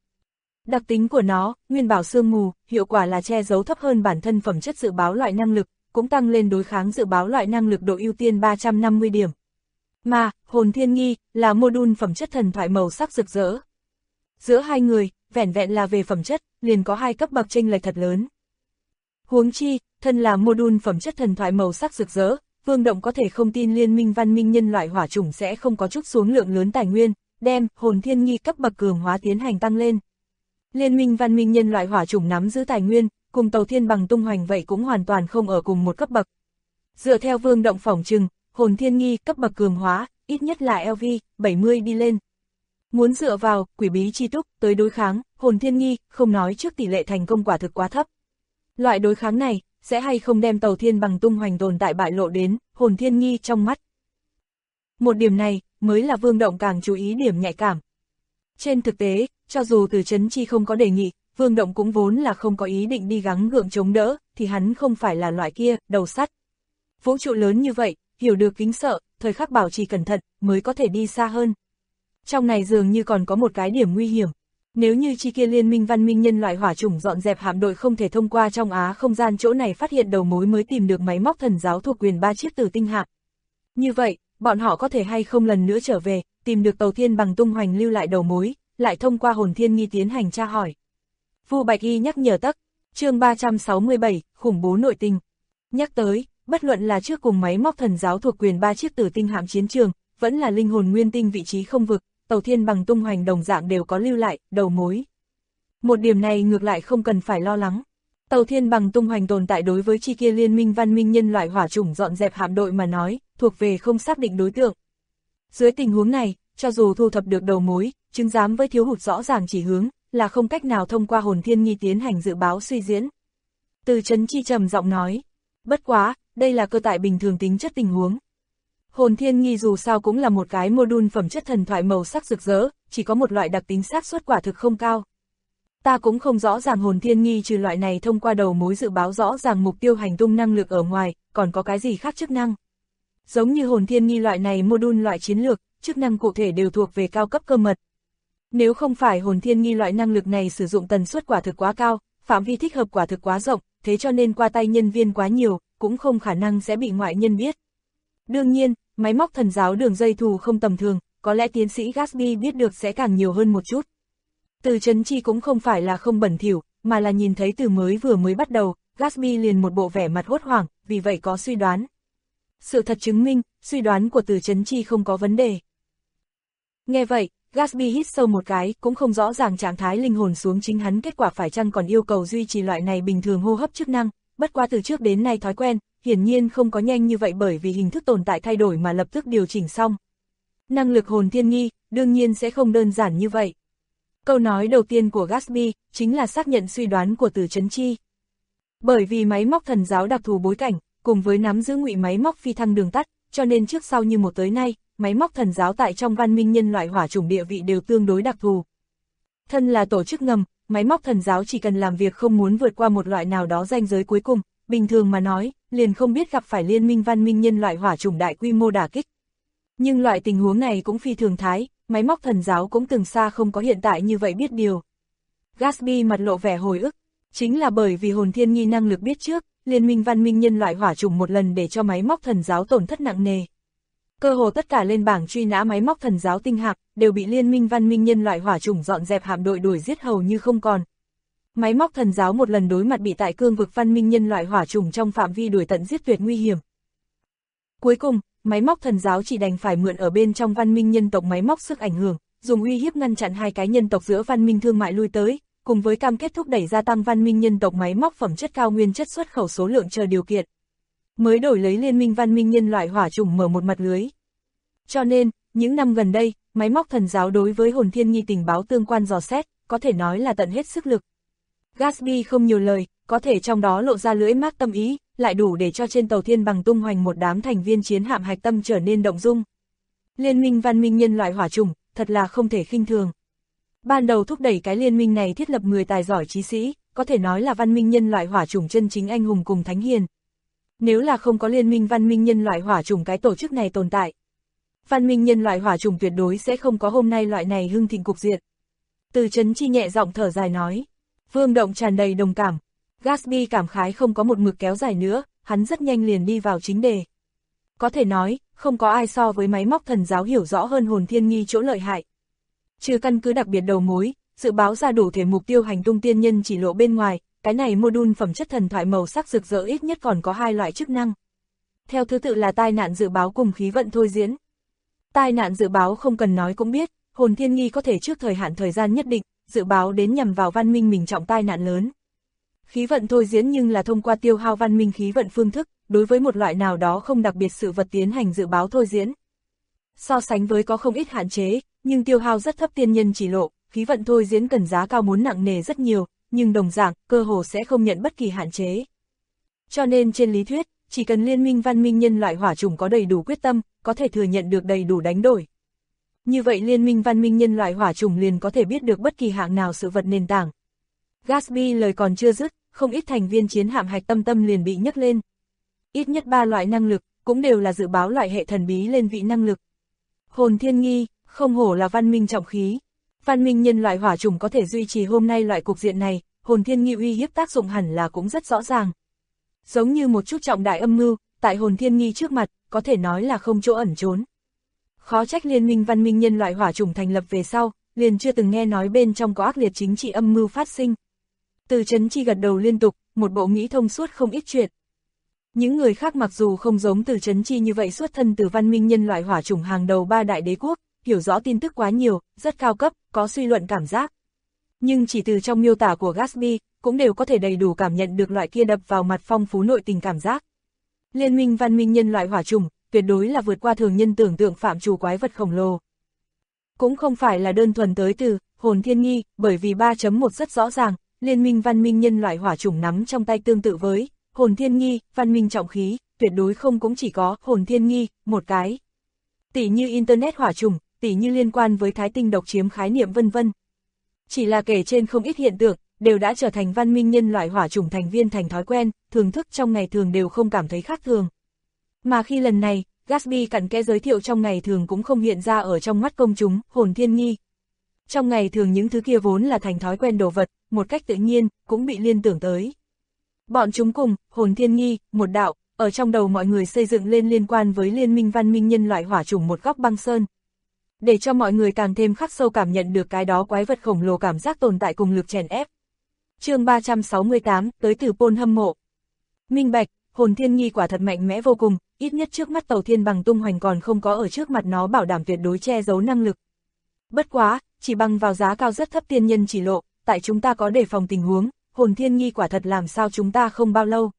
Đặc tính của nó, nguyên bảo sương mù, hiệu quả là che giấu thấp hơn bản thân phẩm chất dự báo loại năng lực, cũng tăng lên đối kháng dự báo loại năng lực độ ưu tiên 350 điểm. Mà, hồn thiên nghi, là module phẩm chất thần thoại màu sắc rực rỡ. Giữa hai người, vẻn vẹn là về phẩm chất, liền có 2 cấp bậc chênh lệch thật lớn. Huống chi, thân là module phẩm chất thần thoại màu sắc rực rỡ, Vương Động có thể không tin liên minh văn minh nhân loại hỏa chủng sẽ không có chút xuống lượng lớn tài nguyên, đem hồn thiên nghi cấp bậc cường hóa tiến hành tăng lên. Liên minh văn minh nhân loại hỏa chủng nắm giữ tài nguyên, cùng tàu Thiên Bằng tung hoành vậy cũng hoàn toàn không ở cùng một cấp bậc. Dựa theo Vương Động phỏng chừng, hồn thiên nghi cấp bậc cường hóa, ít nhất là LV 70 đi lên. Muốn dựa vào quỷ bí chi túc tới đối kháng, hồn thiên nghi, không nói trước tỷ lệ thành công quả thực quá thấp. Loại đối kháng này, sẽ hay không đem tàu Thiên Bằng tung hoành tồn tại bại lộ đến hồn thiên nghi trong mắt. Một điểm này, mới là Vương Động càng chú ý điểm nhạy cảm. Trên thực tế, cho dù Từ Chấn Chi không có đề nghị, Vương Động cũng vốn là không có ý định đi gắng gượng chống đỡ, thì hắn không phải là loại kia, đầu sắt. Vũ trụ lớn như vậy, hiểu được kính sợ, thời khắc bảo trì cẩn thận, mới có thể đi xa hơn. Trong này dường như còn có một cái điểm nguy hiểm. Nếu như chi kia liên minh văn minh nhân loại hỏa chủng dọn dẹp hạm đội không thể thông qua trong Á không gian chỗ này phát hiện đầu mối mới tìm được máy móc thần giáo thuộc quyền 3 chiếc tử tinh hạm. Như vậy, bọn họ có thể hay không lần nữa trở về, tìm được tàu Thiên Bằng tung hoành lưu lại đầu mối, lại thông qua hồn thiên nghi tiến hành tra hỏi. Vu Bạch Y nhắc nhở tắc, chương 367, khủng bố nội tình. Nhắc tới, bất luận là trước cùng máy móc thần giáo thuộc quyền 3 chiếc tử tinh hạm chiến trường, vẫn là linh hồn nguyên tinh vị trí không vực, tàu Thiên Bằng tung hoành đồng dạng đều có lưu lại, đầu mối. Một điểm này ngược lại không cần phải lo lắng. Tàu Thiên Bằng tung hoành tồn tại đối với chi kia liên minh văn minh nhân loại hỏa chủng dọn dẹp hạm đội mà nói, thuộc về không xác định đối tượng. Dưới tình huống này, cho dù thu thập được đầu mối, chứng giám với thiếu hụt rõ ràng chỉ hướng, là không cách nào thông qua hồn thiên nghi tiến hành dự báo suy diễn. Từ Chấn Chi trầm giọng nói, bất quá, đây là cơ tại bình thường tính chất tình huống. Hồn thiên nghi dù sao cũng là một cái module phẩm chất thần thoại màu sắc rực rỡ, chỉ có một loại đặc tính xác suất quả thực không cao. Ta cũng không rõ ràng hồn thiên nghi trừ loại này thông qua đầu mối dự báo rõ ràng mục tiêu hành tung năng lực ở ngoài, còn có cái gì khác chức năng. Giống như hồn thiên nghi loại này module loại chiến lược, chức năng cụ thể đều thuộc về cao cấp cơ mật. Nếu không phải hồn thiên nghi loại năng lực này sử dụng tần suất quả thực quá cao, phạm vi thích hợp quả thực quá rộng, thế cho nên qua tay nhân viên quá nhiều, cũng không khả năng sẽ bị ngoại nhân biết. Đương nhiên, máy móc thần giáo đường dây thù không tầm thường, có lẽ tiến sĩ Gatsby biết được sẽ càng nhiều hơn một chút. Từ Chấn Chi cũng không phải là không bẩn thỉu, mà là nhìn thấy từ vừa mới bắt đầu, Gatsby liền một bộ vẻ mặt hốt hoảng, vì vậy có suy đoán. Sự thật chứng minh, suy đoán của Từ Chấn Chi không có vấn đề. Nghe vậy, Gatsby hít sâu một cái, cũng không rõ ràng trạng thái linh hồn xuống chính hắn kết quả phải chăng còn yêu cầu duy trì loại này bình thường hô hấp chức năng, bất qua từ trước đến nay thói quen, hiển nhiên không có nhanh như vậy bởi vì hình thức tồn tại thay đổi mà lập tức điều chỉnh xong. Năng lực hồn thiên nghi, đương nhiên sẽ không đơn giản như vậy. Câu nói đầu tiên của Gatsby, chính là xác nhận suy đoán của Từ Chấn Chi. Bởi vì máy móc thần giáo đặc thù bối cảnh, cùng với nắm giữ ngụy máy móc phi thăng đường tắt, cho nên trước sau như một tới nay, máy móc thần giáo tại trong văn minh nhân loại hỏa chủng địa vị đều tương đối đặc thù. Thân là tổ chức ngầm, máy móc thần giáo chỉ cần làm việc không muốn vượt qua một loại nào đó ranh giới cuối cùng, bình thường mà nói, liền không biết gặp phải liên minh văn minh nhân loại hỏa chủng đại quy mô đả kích. Nhưng loại tình huống này cũng phi thường thái, máy móc thần giáo cũng từng xa không có hiện tại như vậy biết điều. Gatsby mặt lộ vẻ hồi ức, chính là bởi vì hồn thiên nghi năng lực biết trước, liên minh văn minh nhân loại hỏa chủng một lần để cho máy móc thần giáo tổn thất nặng nề. Cơ hồ tất cả lên bảng truy nã máy móc thần giáo tinh hạc đều bị liên minh văn minh nhân loại hỏa chủng dọn dẹp hạm đội đuổi giết hầu như không còn. Máy móc thần giáo một lần đối mặt bị tại cương vực văn minh nhân loại hỏa chủng trong phạm vi đuổi tận giết tuyệt nguy hiểm. Cuối cùng, máy móc thần giáo chỉ đành phải mượn ở bên trong văn minh nhân tộc máy móc sức ảnh hưởng, dùng uy hiếp ngăn chặn hai cái nhân tộc giữa văn minh thương mại lui tới, cùng với cam kết thúc đẩy gia tăng văn minh nhân tộc máy móc phẩm chất cao nguyên chất xuất khẩu số lượng chờ điều kiện. Mới đổi lấy liên minh văn minh nhân loại hỏa chủng mở một mặt lưới. Cho nên, những năm gần đây, máy móc thần giáo đối với hồn thiên nghi tình báo tương quan dò xét, có thể nói là tận hết sức lực. Gatsby không nhiều lời, có thể trong đó lộ ra lưỡi mác tâm ý, lại đủ để cho trên tàu thiên bằng tung hoành một đám thành viên chiến hạm hạch tâm trở nên động dung. Liên minh văn minh nhân loại hỏa chủng, thật là không thể khinh thường. Ban đầu thúc đẩy cái liên minh này thiết lập người tài giỏi trí sĩ, có thể nói là văn minh nhân loại hỏa chủng chân chính anh hùng cùng thánh hiền. Nếu là không có liên minh văn minh nhân loại hỏa chủng cái tổ chức này tồn tại, văn minh nhân loại hỏa chủng tuyệt đối sẽ không có hôm nay loại này hưng thịnh cục diện. Từ Chấn Chi nhẹ giọng thở dài nói. Vương Động tràn đầy đồng cảm. Gatsby cảm khái không có một mực kéo dài nữa, hắn rất nhanh liền đi vào chính đề. Có thể nói, không có ai so với máy móc thần giáo hiểu rõ hơn hồn thiên nghi chỗ lợi hại. Trừ căn cứ đặc biệt đầu mối, dự báo ra đủ thể mục tiêu hành tung tiên nhân chỉ lộ bên ngoài, cái này module phẩm chất thần thoại màu sắc rực rỡ ít nhất còn có hai loại chức năng. Theo thứ tự là tai nạn dự báo cùng khí vận thôi diễn. Tai nạn dự báo không cần nói cũng biết, hồn thiên nghi có thể trước thời hạn thời gian nhất định, dự báo đến nhằm vào văn minh mình trọng tai nạn lớn. Khí vận thôi diễn nhưng là thông qua tiêu hao văn minh khí vận phương thức, đối với một loại nào đó không đặc biệt sự vật tiến hành dự báo thôi diễn. So sánh với có không ít hạn chế, nhưng tiêu hao rất thấp tiên nhân chỉ lộ, khí vận thôi diễn cần giá cao muốn nặng nề rất nhiều, nhưng đồng dạng, cơ hồ sẽ không nhận bất kỳ hạn chế. Cho nên trên lý thuyết, chỉ cần liên minh văn minh nhân loại hỏa chủng có đầy đủ quyết tâm, có thể thừa nhận được đầy đủ đánh đổi. Như vậy liên minh văn minh nhân loại hỏa chủng liền có thể biết được bất kỳ hạng nào sự vật nền tảng. Gatsby lời còn chưa dứt, không ít thành viên chiến hạm hạch tâm liền bị nhấc lên. Ít nhất 3 loại năng lực, cũng đều là dự báo loại hệ thần bí lên vị năng lực. Hồn thiên nghi, không hổ là văn minh trọng khí. Văn minh nhân loại hỏa chủng có thể duy trì hôm nay loại cục diện này, hồn thiên nghi uy hiếp tác dụng hẳn là cũng rất rõ ràng. Giống như một chút trọng đại âm mưu, tại hồn thiên nghi trước mặt, có thể nói là không chỗ ẩn trốn. Khó trách liên minh văn minh nhân loại hỏa chủng thành lập về sau, liền chưa từng nghe nói bên trong có ác liệt chính trị âm mưu phát sinh. Từ Chấn Chi gật đầu liên tục, một bộ nghĩ thông suốt không ít chuyện. Những người khác mặc dù không giống Từ Chấn Chi như vậy xuất thân từ văn minh nhân loại hỏa chủng hàng đầu 3 đại đế quốc, hiểu rõ tin tức quá nhiều, rất cao cấp, có suy luận cảm giác. Nhưng chỉ từ trong miêu tả của Gatsby, cũng đều có thể đầy đủ cảm nhận được loại kia đập vào mặt phong phú nội tình cảm giác. Liên minh văn minh nhân loại hỏa chủng, tuyệt đối là vượt qua thường nhân tưởng tượng phạm trù quái vật khổng lồ. Cũng không phải là đơn thuần tới từ hồn thiên nghi, bởi vì 3.1 rất rõ ràng, liên minh văn minh nhân loại hỏa chủng nắm trong tay tương tự với hồn thiên nghi, văn minh trọng khí, tuyệt đối không cũng chỉ có hồn thiên nghi, một cái. Tỷ như Internet hỏa chủng, tỷ như liên quan với thái tinh độc chiếm khái niệm vân vân. Chỉ là kể trên không ít hiện tượng, đều đã trở thành văn minh nhân loại hỏa chủng thành viên thành thói quen, thường thức trong ngày thường đều không cảm thấy khác thường. Mà khi lần này, Gatsby cặn kẽ giới thiệu trong ngày thường cũng không hiện ra ở trong mắt công chúng, hồn thiên nghi. Trong ngày thường những thứ kia vốn là thành thói quen đồ vật, một cách tự nhiên, cũng bị liên tưởng tới. Bọn chúng cùng, hồn thiên nghi, một đạo, ở trong đầu mọi người xây dựng lên liên quan với liên minh văn minh nhân loại hỏa chủng một góc băng sơn. Để cho mọi người càng thêm khắc sâu cảm nhận được cái đó quái vật khổng lồ cảm giác tồn tại cùng lực chèn ép. Chương 368, tới từ Pôn hâm mộ. Minh bạch, hồn thiên nghi quả thật mạnh mẽ vô cùng, ít nhất trước mắt tàu thiên bằng tung hoành còn không có ở trước mặt nó bảo đảm tuyệt đối che giấu năng lực. Bất quá, chỉ bằng vào giá cao rất thấp tiên nhân chỉ lộ, tại chúng ta có đề phòng tình huống, hồn thiên nghi quả thật làm sao chúng ta không bao lâu.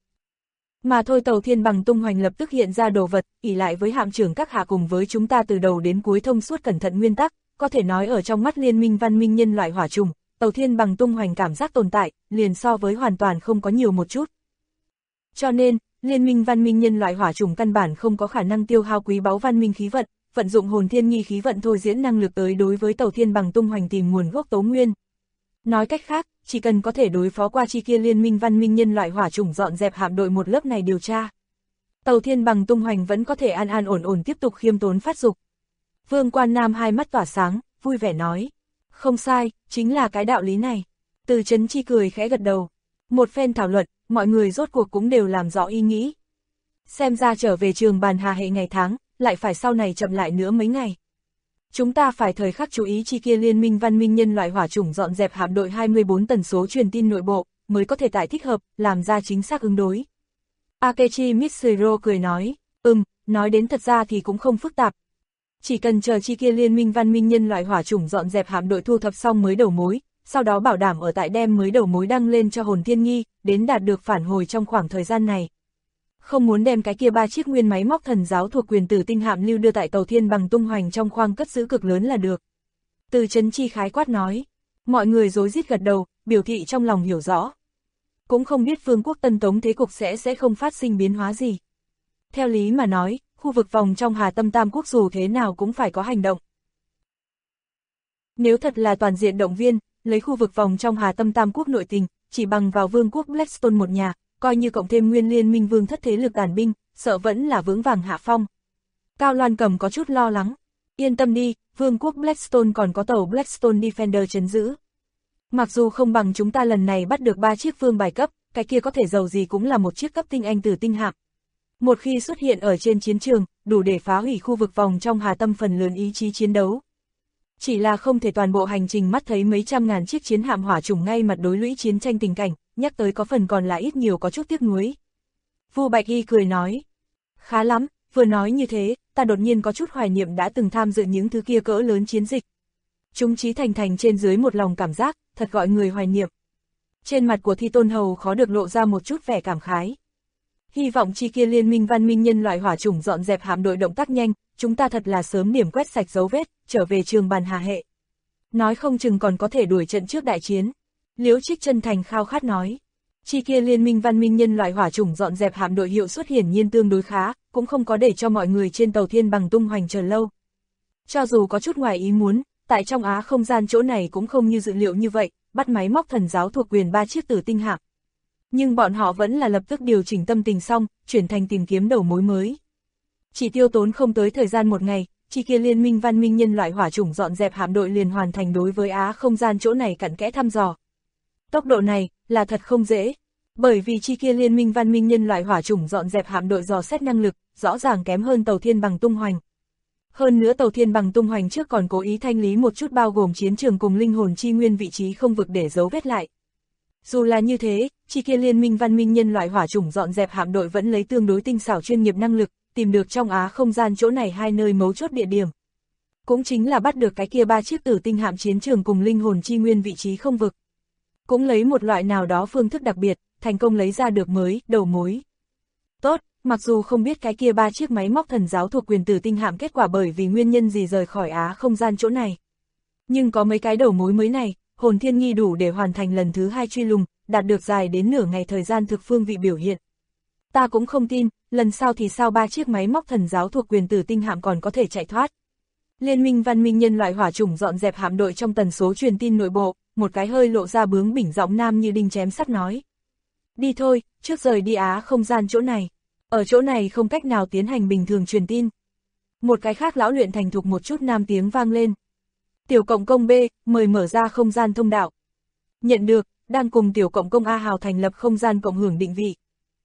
Mà thôi tàu thiên bằng tung hoành lập tức hiện ra đồ vật, ỷ lại với hạm trưởng các hạ cùng với chúng ta từ đầu đến cuối thông suốt cẩn thận nguyên tắc, có thể nói ở trong mắt liên minh văn minh nhân loại hỏa chủng, tàu thiên bằng tung hoành cảm giác tồn tại, liền so với hoàn toàn không có nhiều một chút. Cho nên, liên minh văn minh nhân loại hỏa chủng căn bản không có khả năng tiêu hao quý báu văn minh khí vận, vận dụng hồn thiên nghi khí vận thôi diễn năng lực tới đối với tàu thiên bằng tung hoành tìm nguồn gốc tố nguyên. Nói cách khác, chỉ cần có thể đối phó qua chi kia liên minh văn minh nhân loại hỏa chủng dọn dẹp hạm đội một lớp này điều tra. Tàu thiên bằng tung hoành vẫn có thể an an ổn ổn tiếp tục khiêm tốn phát dục. Vương Quan Nam hai mắt tỏa sáng, vui vẻ nói. Không sai, chính là cái đạo lý này. Từ Chấn Chi cười khẽ gật đầu. Một phen thảo luận, mọi người rốt cuộc cũng đều làm rõ ý nghĩ. Xem ra trở về trường bàn hà hệ ngày tháng, lại phải sau này chậm lại nữa mấy ngày. Chúng ta phải thời khắc chú ý chi kia liên minh văn minh nhân loại hỏa chủng dọn dẹp hạm đội 24 tần số truyền tin nội bộ, mới có thể tại thích hợp, làm ra chính xác ứng đối. Akechi Mitsuro cười nói, nói đến thật ra thì cũng không phức tạp. Chỉ cần chờ chi kia liên minh văn minh nhân loại hỏa chủng dọn dẹp hạm đội thu thập xong mới đầu mối, sau đó bảo đảm ở tại đem mới đầu mối đăng lên cho hồn thiên nghi, đến đạt được phản hồi trong khoảng thời gian này. Không muốn đem cái kia 3 chiếc nguyên máy móc thần giáo thuộc quyền tử tinh hạm lưu đưa tại tàu thiên bằng tung hoành trong khoang cất giữ cực lớn là được. Từ Chấn Chi khái quát nói. Mọi người rối rít gật đầu, biểu thị trong lòng hiểu rõ. Cũng không biết vương quốc Tân Tống thế cục sẽ không phát sinh biến hóa gì. Theo lý mà nói, khu vực vòng trong Hà Tâm Tam Quốc dù thế nào cũng phải có hành động. Nếu thật là toàn diện động viên, lấy khu vực vòng trong Hà Tâm Tam Quốc nội tình, chỉ bằng vào vương quốc Blackstone một nhà, coi như cộng thêm nguyên liên minh vương thất thế lực tàn binh, sợ vẫn là vững vàng hạ phong. Cao Loan Cầm có chút lo lắng. Yên tâm đi, vương quốc Blackstone còn có tàu Blackstone Defender trấn giữ. Mặc dù không bằng chúng ta lần này bắt được 3 chiếc vương bài cấp, cái kia có thể giàu gì cũng là một chiếc cấp tinh anh tử tinh hạm. Một khi xuất hiện ở trên chiến trường, đủ để phá hủy khu vực vòng trong Hà Tâm phần lớn ý chí chiến đấu. Chỉ là không thể toàn bộ hành trình mắt thấy mấy trăm ngàn chiếc chiến hạm hỏa chủng ngay mặt đối lũy chiến tranh tình cảnh, nhắc tới có phần còn là ít nhiều có chút tiếc nuối. Vu Bạch Y cười nói, khá lắm, vừa nói như thế, ta đột nhiên có chút hoài niệm đã từng tham dự những thứ kia cỡ lớn chiến dịch. Chúng chí thành thành trên dưới một lòng cảm giác, thật gọi người hoài niệm. Trên mặt của Thi Tôn Hầu khó được lộ ra một chút vẻ cảm khái. Hy vọng chi kia liên minh văn minh nhân loại hỏa chủng dọn dẹp hạm đội động tác nhanh, chúng ta thật là sớm điểm quét sạch dấu vết, trở về trường bàn hà hệ. Nói không chừng còn có thể đuổi trận trước đại chiến. Liễu Trích chân thành khao khát nói. Chi kia liên minh văn minh nhân loại hỏa chủng dọn dẹp hạm đội hiệu suất hiển nhiên tương đối khá, cũng không có để cho mọi người trên tàu thiên bằng tung hoành chờ lâu. Cho dù có chút ngoài ý muốn, tại trong Á không gian chỗ này cũng không như dự liệu như vậy, bắt máy móc thần giáo thuộc quyền 3 chiếc tử tinh hạm. Nhưng bọn họ vẫn là lập tức điều chỉnh tâm tình xong, chuyển thành tìm kiếm đầu mối mới. Chỉ tiêu tốn không tới thời gian một ngày, chi kia liên minh văn minh nhân loại hỏa chủng dọn dẹp hạm đội liền hoàn thành đối với Á không gian chỗ này cặn kẽ thăm dò. Tốc độ này, là thật không dễ. Bởi vì chi kia liên minh văn minh nhân loại hỏa chủng dọn dẹp hạm đội dò xét năng lực, rõ ràng kém hơn tàu thiên bằng tung hoành. Hơn nữa tàu thiên bằng tung hoành trước còn cố ý thanh lý một chút bao gồm chiến trường cùng linh hồn chi nguyên vị trí không vực để giấu vết lại. Dù là như thế, chi kia liên minh văn minh nhân loại hỏa chủng dọn dẹp hạm đội vẫn lấy tương đối tinh xảo chuyên nghiệp năng lực, tìm được trong Á không gian chỗ này 2 nơi mấu chốt địa điểm. Cũng chính là bắt được cái kia 3 chiếc tử tinh hạm chiến trường cùng linh hồn chi nguyên vị trí không vực. Cũng lấy một loại nào đó phương thức đặc biệt, thành công lấy ra được đầu mối. Tốt, mặc dù không biết cái kia 3 chiếc máy móc thần giáo thuộc quyền tử tinh hạm kết quả bởi vì nguyên nhân gì rời khỏi Á không gian chỗ này. Nhưng có mấy cái đầu mối mới này, hồn thiên nghi đủ để hoàn thành lần thứ 2 truy lùng, đạt được dài đến nửa ngày thời gian thực phương vị biểu hiện. Ta cũng không tin, lần sau thì sao 3 chiếc máy móc thần giáo thuộc quyền tử tinh hạm còn có thể chạy thoát. Liên minh văn minh nhân loại hỏa chủng dọn dẹp hạm đội trong tần số truyền tin nội bộ, một cái hơi lộ ra bướng bỉnh giọng nam như đinh chém sắt nói. Đi thôi, trước rời đi Á không gian chỗ này. Ở chỗ này không cách nào tiến hành bình thường truyền tin. Một cái khác lão luyện thành thục một chút nam tiếng vang lên. Tiểu cộng công B, mời mở ra không gian thông đạo. Nhận được, đang cùng tiểu cộng công A Hào thành lập không gian cộng hưởng định vị.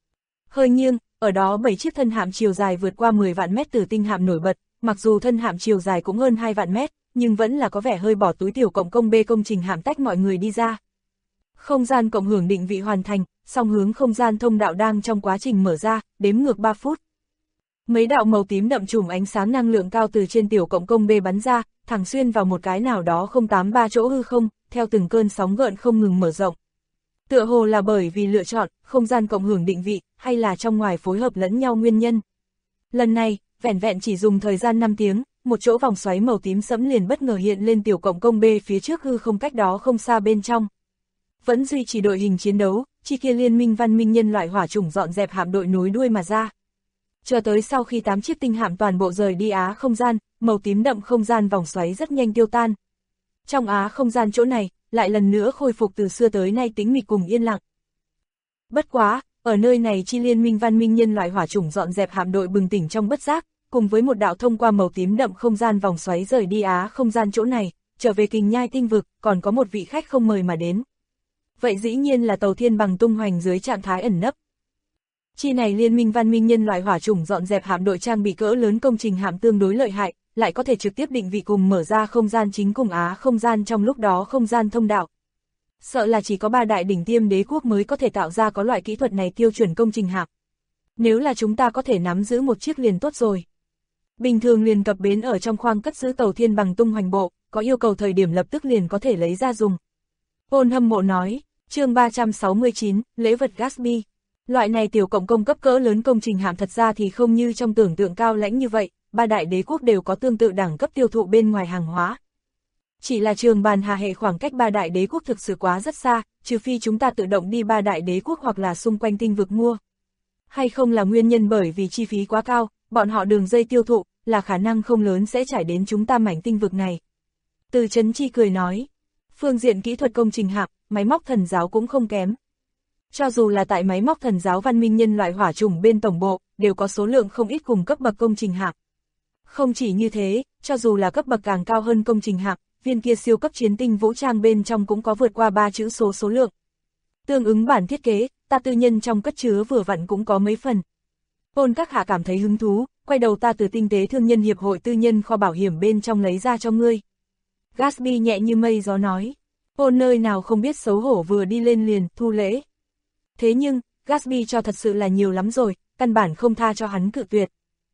Hơi nghiêng, ở đó 7 chiếc thân hạm chiều dài vượt qua 10 vạn mét tử tinh hạm nổi bật, mặc dù thân hạm chiều dài cũng hơn 2 vạn mét, nhưng vẫn là có vẻ hơi bỏ túi tiểu cộng công B công trình hạm tách mọi người đi ra. Không gian cộng hưởng định vị hoàn thành, song hướng không gian thông đạo đang trong quá trình mở ra, đếm ngược 3 phút. Mấy đạo màu tím đậm chùm ánh sáng năng lượng cao từ trên tiểu cộng công B bắn ra, thẳng xuyên vào một cái nào đó 083 chỗ hư không, theo từng cơn sóng gợn không ngừng mở rộng. Tựa hồ là bởi vì lựa chọn không gian cộng hưởng định vị, hay là trong ngoài phối hợp lẫn nhau nguyên nhân. Lần này, vẻn vẹn chỉ dùng thời gian 5 tiếng, một chỗ vòng xoáy màu tím sẫm liền bất ngờ hiện lên tiểu cộng công B phía trước hư không cách đó không xa bên trong. Vẫn duy trì đội hình chiến đấu, chi kia liên minh văn minh nhân loại hỏa chủng dọn dẹp hạm đội nối đuôi mà ra. Chờ tới sau khi 8 chiếc tinh hạm toàn bộ rời đi Á không gian, màu tím đậm không gian vòng xoáy rất nhanh tiêu tan. Trong Á không gian chỗ này, lại lần nữa khôi phục từ xưa tới nay tĩnh mịch cùng yên lặng. Bất quá, ở nơi này chi liên minh văn minh nhân loại hỏa chủng dọn dẹp hạm đội bừng tỉnh trong bất giác, cùng với một đạo thông qua màu tím đậm không gian vòng xoáy rời đi Á không gian chỗ này, trở về Kình Nhai tinh vực, còn có một vị khách không mời mà đến. Vậy dĩ nhiên là tàu Thiên Bằng tung hoành dưới trạng thái ẩn nấp. Chi này liên minh văn minh nhân loại hỏa chủng dọn dẹp hạm đội trang bị cỡ lớn công trình hạm tương đối lợi hại, lại có thể trực tiếp định vị cùng mở ra không gian chính cùng Á không gian trong lúc đó không gian thông đạo. Sợ là chỉ có 3 đại đỉnh tiêm đế quốc mới có thể tạo ra có loại kỹ thuật này tiêu chuẩn công trình hạm. Nếu là chúng ta có thể nắm giữ một chiếc liền tốt rồi. Bình thường liền cập bến ở trong khoang cất giữ tàu Thiên Bằng tung hoành bộ, có yêu cầu thời điểm lập tức liền có thể lấy ra dùng. Ôn hâm mộ nói, chương 369, lễ vật Gatsby. Loại này tiểu cộng công cấp cỡ lớn công trình hạm thật ra thì không như trong tưởng tượng cao lãnh như vậy, 3 đại đế quốc đều có tương tự đẳng cấp tiêu thụ bên ngoài hàng hóa. Chỉ là trường bàn hà hệ khoảng cách 3 đại đế quốc thực sự quá rất xa, trừ phi chúng ta tự động đi 3 đại đế quốc hoặc là xung quanh tinh vực mua. Hay không là nguyên nhân bởi vì chi phí quá cao, bọn họ đường dây tiêu thụ, là khả năng không lớn sẽ trải đến chúng ta mảnh tinh vực này. Từ Chấn Chi cười nói, phương diện kỹ thuật công trình hạm, máy móc thần giáo cũng không kém. Cho dù là tại máy móc thần giáo văn minh nhân loại hỏa chủng bên tổng bộ, đều có số lượng không ít cùng cấp bậc công trình hạm. Không chỉ như thế, cho dù là cấp bậc càng cao hơn công trình hạm, viên kia siêu cấp chiến tinh vũ trang bên trong cũng có vượt qua 3 chữ số lượng. Tương ứng bản thiết kế, ta tư nhân trong cất chứa vừa vặn cũng có mấy phần. Ôn các hạ cảm thấy hứng thú, quay đầu ta từ tinh tế thương nhân hiệp hội tư nhân kho bảo hiểm bên trong lấy ra cho ngươi. Gatsby nhẹ như mây gió nói. Ôn nơi nào không biết xấu hổ vừa đi lên liền, thu lễ. Thế nhưng, Gatsby cho thật sự là nhiều lắm rồi, căn bản không tha cho hắn cự tuyệt.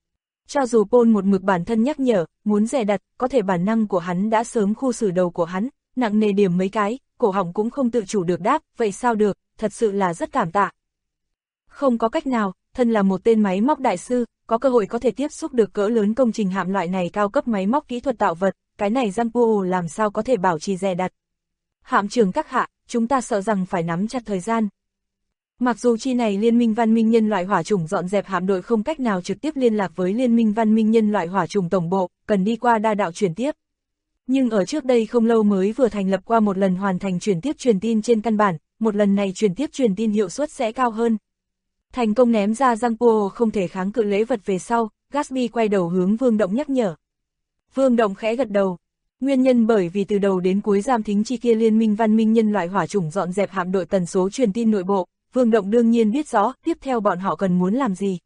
Cho dù Paul một mực bản thân nhắc nhở, muốn dè đặt, có thể bản năng của hắn đã sớm khu xử đầu của hắn, nặng nề điểm mấy cái, cổ họng cũng không tự chủ được đáp, vậy sao được, thật sự là rất cảm tạ. Không có cách nào, thân là một tên máy móc đại sư, có cơ hội có thể tiếp xúc được cỡ lớn công trình hạm loại này cao cấp máy móc kỹ thuật tạo vật, cái này Giang Pô làm sao có thể bảo trì dè đặt. Hạm trưởng các hạ, chúng ta sợ rằng phải nắm chặt thời gian. Mặc dù chi này liên minh văn minh nhân loại hỏa chủng dọn dẹp hạm đội không cách nào trực tiếp liên lạc với liên minh văn minh nhân loại hỏa chủng tổng bộ, cần đi qua đa đạo chuyển tiếp. Nhưng ở trước đây không lâu mới vừa thành lập qua một lần hoàn thành chuyển tiếp truyền tin trên căn bản, một lần này chuyển tiếp truyền tin hiệu suất sẽ cao hơn. Thành công ném ra Giang Po không thể kháng cự lễ vật về sau, Gatsby quay đầu hướng Vương Động nhắc nhở. Vương Động khẽ gật đầu. Nguyên nhân bởi vì từ đầu đến cuối giam thính chi kia liên minh văn minh nhân loại hỏa chủng dọn dẹp hạm đội tần số truyền tin nội bộ, Vương Động đương nhiên biết rõ tiếp theo bọn họ cần muốn làm gì.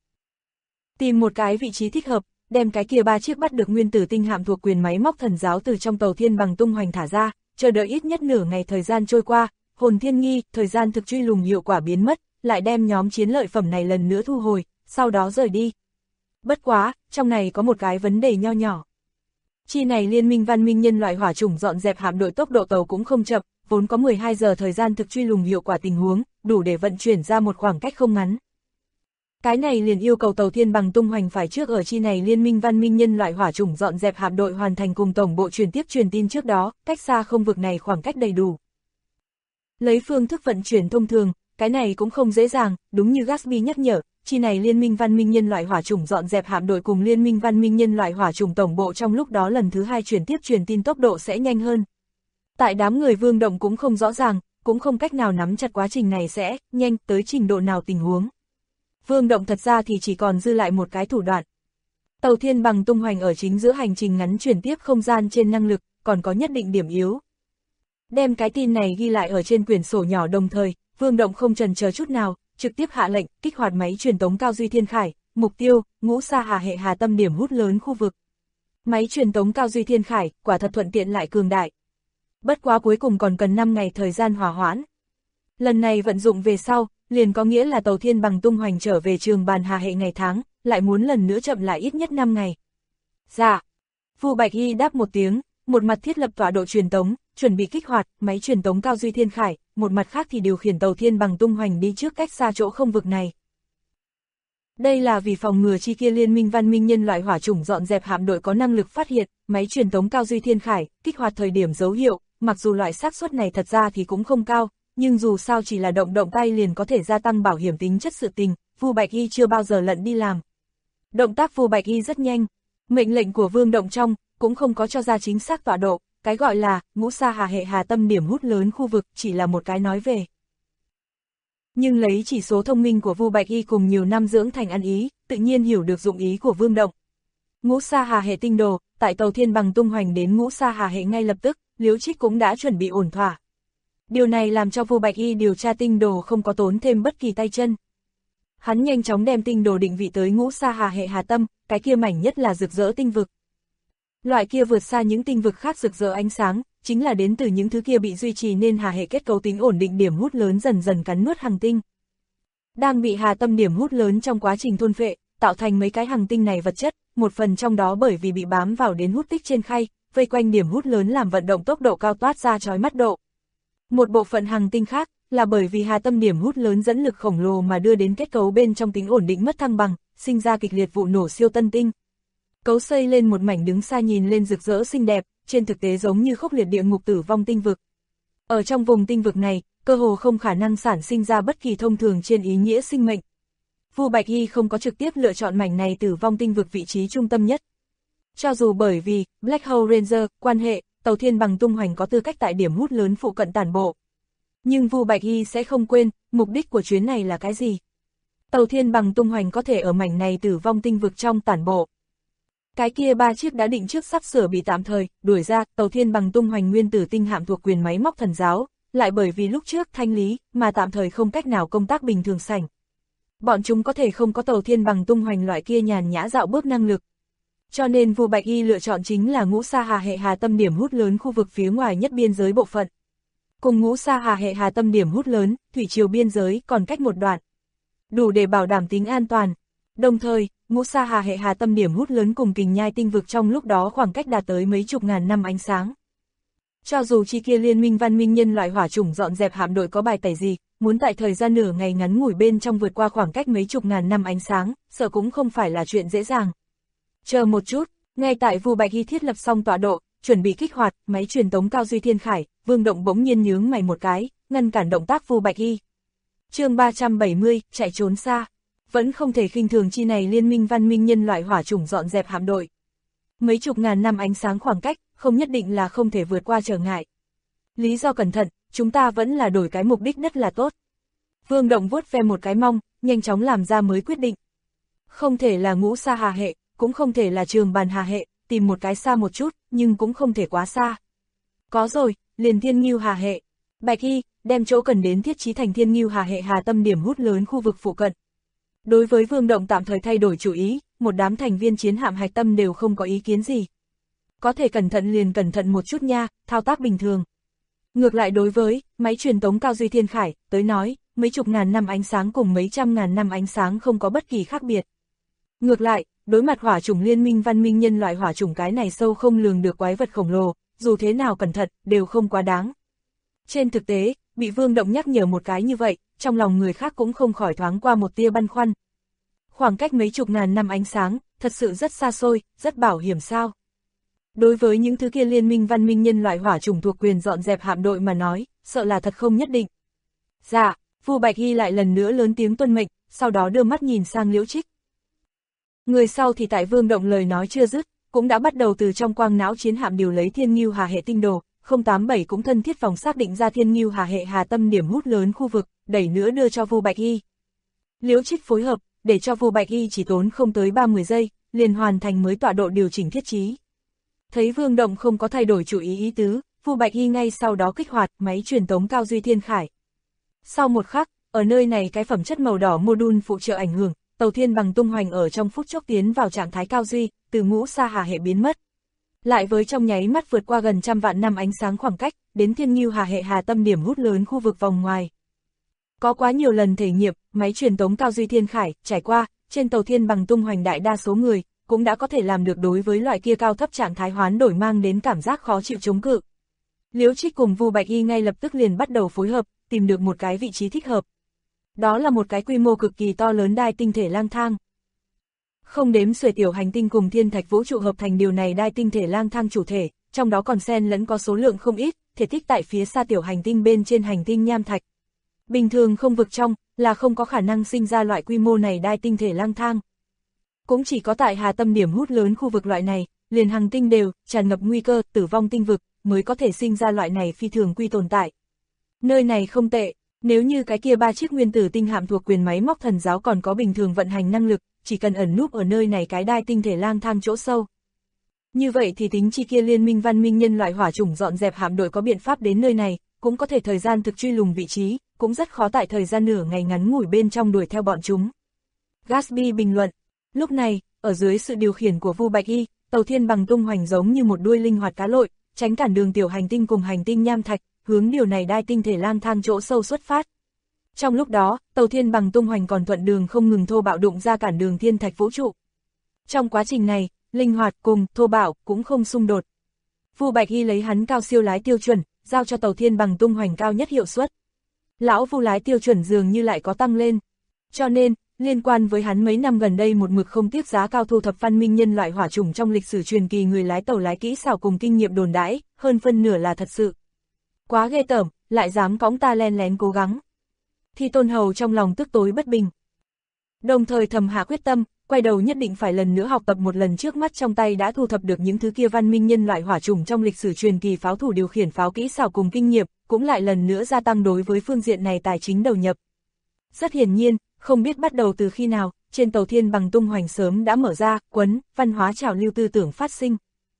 Tìm một cái vị trí thích hợp, đem cái kia 3 chiếc bắt được nguyên tử tinh hạm thuộc quyền máy móc thần giáo từ trong tàu Thiên Bằng tung hoành thả ra, chờ đợi ít nhất nửa ngày thời gian trôi qua, hồn thiên nghi, thời gian thực truy lùng hiệu quả biến mất, lại đem nhóm chiến lợi phẩm này lần nữa thu hồi, sau đó rời đi. Bất quá, trong này có một cái vấn đề nho nhỏ. Chi này liên minh văn minh nhân loại hỏa chủng dọn dẹp hạm đội tốc độ tàu cũng không chậm, vốn có 12 giờ thời gian thực truy lùng hiệu quả tình huống, đủ để vận chuyển ra một khoảng cách không ngắn. Cái này liền yêu cầu tàu Thiên Bằng tung hoành phải trước ở chi này liên minh văn minh nhân loại hỏa chủng dọn dẹp hạm đội hoàn thành cùng tổng bộ truyền tiếp truyền tin trước đó, cách xa không vực này khoảng cách đầy đủ. Lấy phương thức vận chuyển thông thường, cái này cũng không dễ dàng, đúng như Gatsby nhắc nhở, chi này liên minh văn minh nhân loại hỏa chủng dọn dẹp hạm đội cùng liên minh văn minh nhân loại hỏa chủng tổng bộ trong lúc đó lần thứ 2 chuyển tiếp truyền tin tốc độ sẽ nhanh hơn. Tại đám người Vương Động cũng không rõ ràng, cũng không cách nào nắm chặt quá trình này sẽ nhanh tới trình độ nào tình huống. Vương Động thật ra thì chỉ còn dư lại một cái thủ đoạn. Tàu Thiên Bằng tung hoành ở chính giữa hành trình ngắn chuyển tiếp không gian trên năng lực, còn có nhất định điểm yếu. Đem cái tin này ghi lại ở trên quyển sổ nhỏ đồng thời, Vương Động không chần chờ chút nào, trực tiếp hạ lệnh, kích hoạt máy truyền tống cao duy thiên khải, mục tiêu, ngũ sa hà hệ hà tâm điểm hút lớn khu vực. Máy truyền tống cao duy thiên khải, quả thật thuận tiện lại cường đại. Bất quá cuối cùng còn cần 5 ngày thời gian hòa hoãn. Lần này vận dụng về sau, liền có nghĩa là tàu Thiên Bằng tung hoành trở về trường bàn hà hệ ngày tháng, lại muốn lần nữa chậm lại ít nhất 5 ngày. Dạ. Vu Bạch Y đáp một tiếng, một mặt thiết lập tọa độ truyền tống, chuẩn bị kích hoạt máy truyền tống cao duy thiên khải, một mặt khác thì điều khiển tàu Thiên Bằng tung hoành đi trước cách xa chỗ không vực này. Đây là vì phòng ngừa chi kia liên minh văn minh nhân loại hỏa chủng dọn dẹp hạm đội có năng lực phát hiện máy truyền tống cao duy thiên khải, kích hoạt thời điểm dấu hiệu, mặc dù loại xác suất này thật ra thì cũng không cao, nhưng dù sao chỉ là động tay liền có thể gia tăng bảo hiểm tính chất sự tình, Vu Bạch Y chưa bao giờ lận đi làm. Động tác Vu Bạch Y rất nhanh, Mệnh lệnh của Vương Động trong cũng không có cho ra chính xác tọa độ, cái gọi là ngũ sa hà hệ hà tâm điểm hút lớn khu vực chỉ là một cái nói về. Nhưng lấy chỉ số thông minh của Vu Bạch Y cùng nhiều năm dưỡng thành ăn ý, tự nhiên hiểu được dụng ý của Vương Động. Ngũ sa hà hệ tinh đồ, tại tàu thiên bằng tung hoành đến ngũ sa hà hệ ngay lập tức, Liễu Trích cũng đã chuẩn bị ổn thỏa. Điều này làm cho Vu Bạch Y điều tra tinh đồ không có tốn thêm bất kỳ tay chân. Hắn nhanh chóng đem tinh đồ định vị tới ngũ sa hà hệ hà tâm, cái kia mảnh nhất là rực rỡ tinh vực. Loại kia vượt xa những tinh vực khác rực rỡ ánh sáng, chính là đến từ những thứ kia bị duy trì nên hà hệ kết cấu tính ổn định điểm hút lớn dần dần cắn nuốt hành tinh. Đang bị hà tâm điểm hút lớn trong quá trình thôn phệ, tạo thành mấy cái hành tinh này vật chất, một phần trong đó bởi vì bị bám vào đến hút tích trên khay, vây quanh điểm hút lớn làm vận động tốc độ cao toát ra chói mắt độ. Một bộ phận hành tinh khác, là bởi vì hà tâm điểm hút lớn dẫn lực khổng lồ mà đưa đến kết cấu bên trong tính ổn định mất thăng bằng, sinh ra kịch liệt vụ nổ siêu tân tinh. Cấu xây lên một mảnh đứng xa nhìn lên rực rỡ xinh đẹp, trên thực tế giống như khốc liệt địa ngục tử vong tinh vực. Ở trong vùng tinh vực này, cơ hồ không khả năng sản sinh ra bất kỳ thông thường trên ý nghĩa sinh mệnh. Vu Bạch Y không có trực tiếp lựa chọn mảnh này tử vong tinh vực vị trí trung tâm nhất. Cho dù bởi vì Black Hole Ranger quan hệ, tàu thiên bằng tung hoành có tư cách tại điểm hút lớn phụ cận tản bộ. Nhưng Vu Bạch Y sẽ không quên, mục đích của chuyến này là cái gì? Tàu thiên bằng tung hoành có thể ở mảnh này tử vong tinh vực trong tản bộ. Cái kia 3 chiếc đã định trước sắp sửa bị tạm thời đuổi ra, tàu thiên bằng tung hoành nguyên tử tinh hạm thuộc quyền máy móc thần giáo, lại bởi vì lúc trước thanh lý mà tạm thời không cách nào công tác bình thường sảnh. Bọn chúng có thể không có tàu thiên bằng tung hoành loại kia nhàn nhã dạo bước năng lực. Cho nên Vu Bạch Y lựa chọn chính là ngũ sa hà hệ hà tâm điểm hút lớn khu vực phía ngoài nhất biên giới bộ phận. Cùng ngũ sa hà hệ hà tâm điểm hút lớn, thủy triều biên giới còn cách một đoạn. Đủ để bảo đảm tính an toàn. Đồng thời, ngũ sa hà hệ hà tâm điểm hút lớn cùng kình nhai tinh vực trong lúc đó khoảng cách đạt tới mấy chục ngàn năm ánh sáng. Cho dù chi kia liên minh văn minh nhân loại hỏa chủng dọn dẹp hạm đội có bài tẩy gì, muốn tại thời gian nửa ngày ngắn ngủi bên trong vượt qua khoảng cách mấy chục ngàn năm ánh sáng, sợ cũng không phải là chuyện dễ dàng. Chờ một chút, ngay tại Vu Bạch Y thiết lập xong tọa độ, chuẩn bị kích hoạt máy truyền tống cao duy thiên khải, Vương Động bỗng nhiên nhướng mày một cái, ngăn cản động tác Vu Bạch Y. Chương 370, chạy trốn xa. Vẫn không thể khinh thường chi này liên minh văn minh nhân loại hỏa chủng dọn dẹp hạm đội. Mấy chục ngàn năm ánh sáng khoảng cách, không nhất định là không thể vượt qua trở ngại. Lý do cẩn thận, chúng ta vẫn là đổi cái mục đích đất là tốt. Vương Động vuốt ve một cái mong, nhanh chóng làm ra mới quyết định. Không thể là ngũ sa hà hệ, cũng không thể là trường bàn hà hệ, tìm một cái xa một chút, nhưng cũng không thể quá xa. Có rồi, liền thiên ngưu hà hệ. Bạch Y, đem chỗ cần đến thiết trí thành thiên ngưu hà hệ hà tâm điểm hút lớn khu vực phụ cận. Đối với Vương Động tạm thời thay đổi chủ ý, một đám thành viên chiến hạm hạch tâm đều không có ý kiến gì. Có thể cẩn thận liền cẩn thận một chút nha, thao tác bình thường. Ngược lại đối với máy truyền tống cao duy thiên khải, tới nói, mấy chục ngàn năm ánh sáng cùng mấy trăm ngàn năm ánh sáng không có bất kỳ khác biệt. Ngược lại, đối mặt hỏa chủng liên minh văn minh nhân loại hỏa chủng cái này sâu không lường được quái vật khổng lồ, dù thế nào cẩn thận, đều không quá đáng. Trên thực tế, bị Vương Động nhắc nhở một cái như vậy, trong lòng người khác cũng không khỏi thoáng qua một tia băn khoăn. Khoảng cách mấy chục ngàn năm ánh sáng, thật sự rất xa xôi, rất bảo hiểm sao. Đối với những thứ kia liên minh văn minh nhân loại hỏa chủng thuộc quyền dọn dẹp hạm đội mà nói, sợ là thật không nhất định. Dạ, Vu Bạch Y lại lần nữa lớn tiếng tuân mệnh, sau đó đưa mắt nhìn sang Liễu Trích. Người sau thì tại Vương Động lời nói chưa dứt, cũng đã bắt đầu từ trong quang não chiến hạm điều lấy thiên ngưu hà hệ tinh đồ, 087 cũng thân thiết vòng xác định ra thiên ngưu hà hệ hà tâm điểm hút lớn khu vực, đẩy nữa đưa cho Vu Bạch Y. Liễu Trích phối hợp, để cho Vu Bạch Y chỉ tốn không tới 30 giây, liền hoàn thành mới tọa độ điều chỉnh thiết trí. Thấy Vương Động không có thay đổi chủ ý tứ, Vu Bạch Y ngay sau đó kích hoạt máy truyền tống cao duy thiên khải. Sau một khắc, ở nơi này cái phẩm chất màu đỏ module phụ trợ ảnh hưởng, tàu thiên bằng tung hoành ở trong phút chốc tiến vào trạng thái cao duy, từ ngũ sa hà hệ biến mất. Lại với trong nháy mắt vượt qua gần trăm vạn năm ánh sáng khoảng cách, đến thiên ngưu hà hệ hà tâm điểm hút lớn khu vực vòng ngoài. Có quá nhiều lần thể nghiệm, máy truyền tống cao duy thiên khải, trải qua, trên tàu thiên bằng tung hoành đại đa số người, cũng đã có thể làm được đối với loại kia cao thấp trạng thái hoán đổi mang đến cảm giác khó chịu chống cự. Liễu Trích cùng Vu Bạch Y ngay lập tức liền bắt đầu phối hợp, tìm được một cái vị trí thích hợp. Đó là một cái quy mô cực kỳ to lớn đai tinh thể lang thang. Không đếm xuể tiểu hành tinh cùng thiên thạch vũ trụ hợp thành điều này đai tinh thể lang thang chủ thể, trong đó còn xen lẫn có số lượng không ít, thể tích tại phía xa tiểu hành tinh bên trên hành tinh nham thạch. Bình thường không vực trong, là không có khả năng sinh ra loại quy mô này đai tinh thể lang thang. cũng chỉ có tại hà tâm điểm hút lớn khu vực loại này, liền hành tinh đều, tràn ngập nguy cơ, tử vong tinh vực, mới có thể sinh ra loại này phi thường quy tồn tại. Nơi này không tệ, nếu như cái kia 3 chiếc nguyên tử tinh hạm thuộc quyền máy móc thần giáo còn có bình thường vận hành năng lực, chỉ cần ẩn núp ở nơi này cái đai tinh thể lang thang chỗ sâu. Như vậy thì tính chi kia liên minh văn minh nhân loại hỏa chủng dọn dẹp hạm đội có biện pháp đến nơi này, cũng có thể thời gian thực truy lùng vị trí, cũng rất khó tại thời gian nửa ngày ngắn ngủi bên trong đuổi theo bọn chúng. Gatsby bình luận, lúc này, ở dưới sự điều khiển của Vu Bạch Y, tàu thiên bằng tung hoành giống như một đuôi linh hoạt cá lội, tránh cản đường tiểu hành tinh cùng hành tinh nham thạch, hướng điều này đai tinh thể lang thang chỗ sâu xuất phát. Trong lúc đó, tàu thiên bằng tung hoành còn thuận đường không ngừng thô bạo đụng ra cản đường thiên thạch vũ trụ. Trong quá trình này, linh hoạt cùng thô bạo cũng không xung đột. Vu Bạch Y lấy hắn cao siêu lái tiêu chuẩn, giao cho tàu thiên bằng tung hoành cao nhất hiệu suất. Lão Vu lái tiêu chuẩn dường như lại có tăng lên. Cho nên, liên quan với hắn mấy năm gần đây một mực không tiếc giá cao thu thập văn minh nhân loại hỏa chủng trong lịch sử truyền kỳ người lái tàu lái kỹ xảo cùng kinh nghiệm đồn đãi, hơn phân nửa là thật sự. Quá ghê tởm, lại dám cõng ta len lén cố gắng. Thi Tôn Hầu trong lòng tức tối bất bình. Đồng thời thầm hạ quyết tâm, quay đầu nhất định phải lần nữa học tập một lần trước mắt trong tay đã thu thập được những thứ kia văn minh nhân loại hỏa chủng trong lịch sử truyền kỳ pháo thủ điều khiển pháo kỹ xảo cùng kinh nghiệm, cũng lại lần nữa gia tăng đối với phương diện này tài chính đầu nhập. Rất hiển nhiên, không biết bắt đầu từ khi nào, trên tàu thiên bằng tung hoành sớm đã mở ra, quấn, văn hóa trào lưu tư tưởng phát sinh.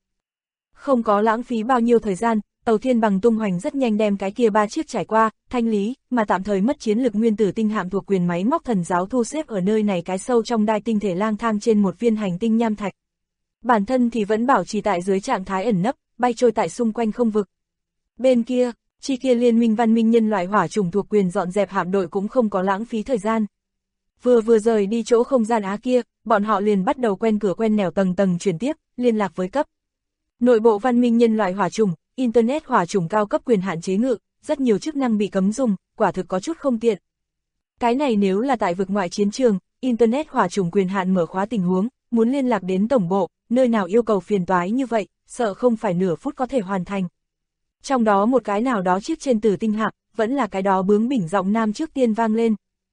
Không có lãng phí bao nhiêu thời gian, tàu thiên bằng tung hoành rất nhanh đem cái kia 3 chiếc trải qua, thanh lý, mà tạm thời mất chiến lực nguyên tử tinh hạm thuộc quyền máy móc thần giáo thu xếp ở nơi này cái sâu trong đai tinh thể lang thang trên một viên hành tinh nham thạch. Bản thân thì vẫn bảo trì tại dưới trạng thái ẩn nấp, bay trôi tại xung quanh không vực. Bên kia, chi kia liên minh văn minh nhân loại hỏa chủng thuộc quyền dọn dẹp hạm đội cũng không có lãng phí thời gian. Vừa rời đi chỗ không gian á kia, bọn họ liền bắt đầu quen cửa quen nẻo tầng tầng chuyển tiếp, liên lạc với cấp. Nội bộ văn minh nhân loại hỏa chủng, Internet hỏa chủng cao cấp quyền hạn chế ngự, rất nhiều chức năng bị cấm dùng, quả thực có chút không tiện. Cái này nếu là tại vực ngoại chiến trường, Internet hỏa chủng quyền hạn mở khóa tình huống, muốn liên lạc đến tổng bộ, nơi nào yêu cầu phiền toái như vậy, sợ không phải nửa phút có thể hoàn thành. Trong đó một cái nào đó chiếc trên tử tinh hạm, vẫn là cái đó bướng bỉnh giọng nam trước tiên vang lên.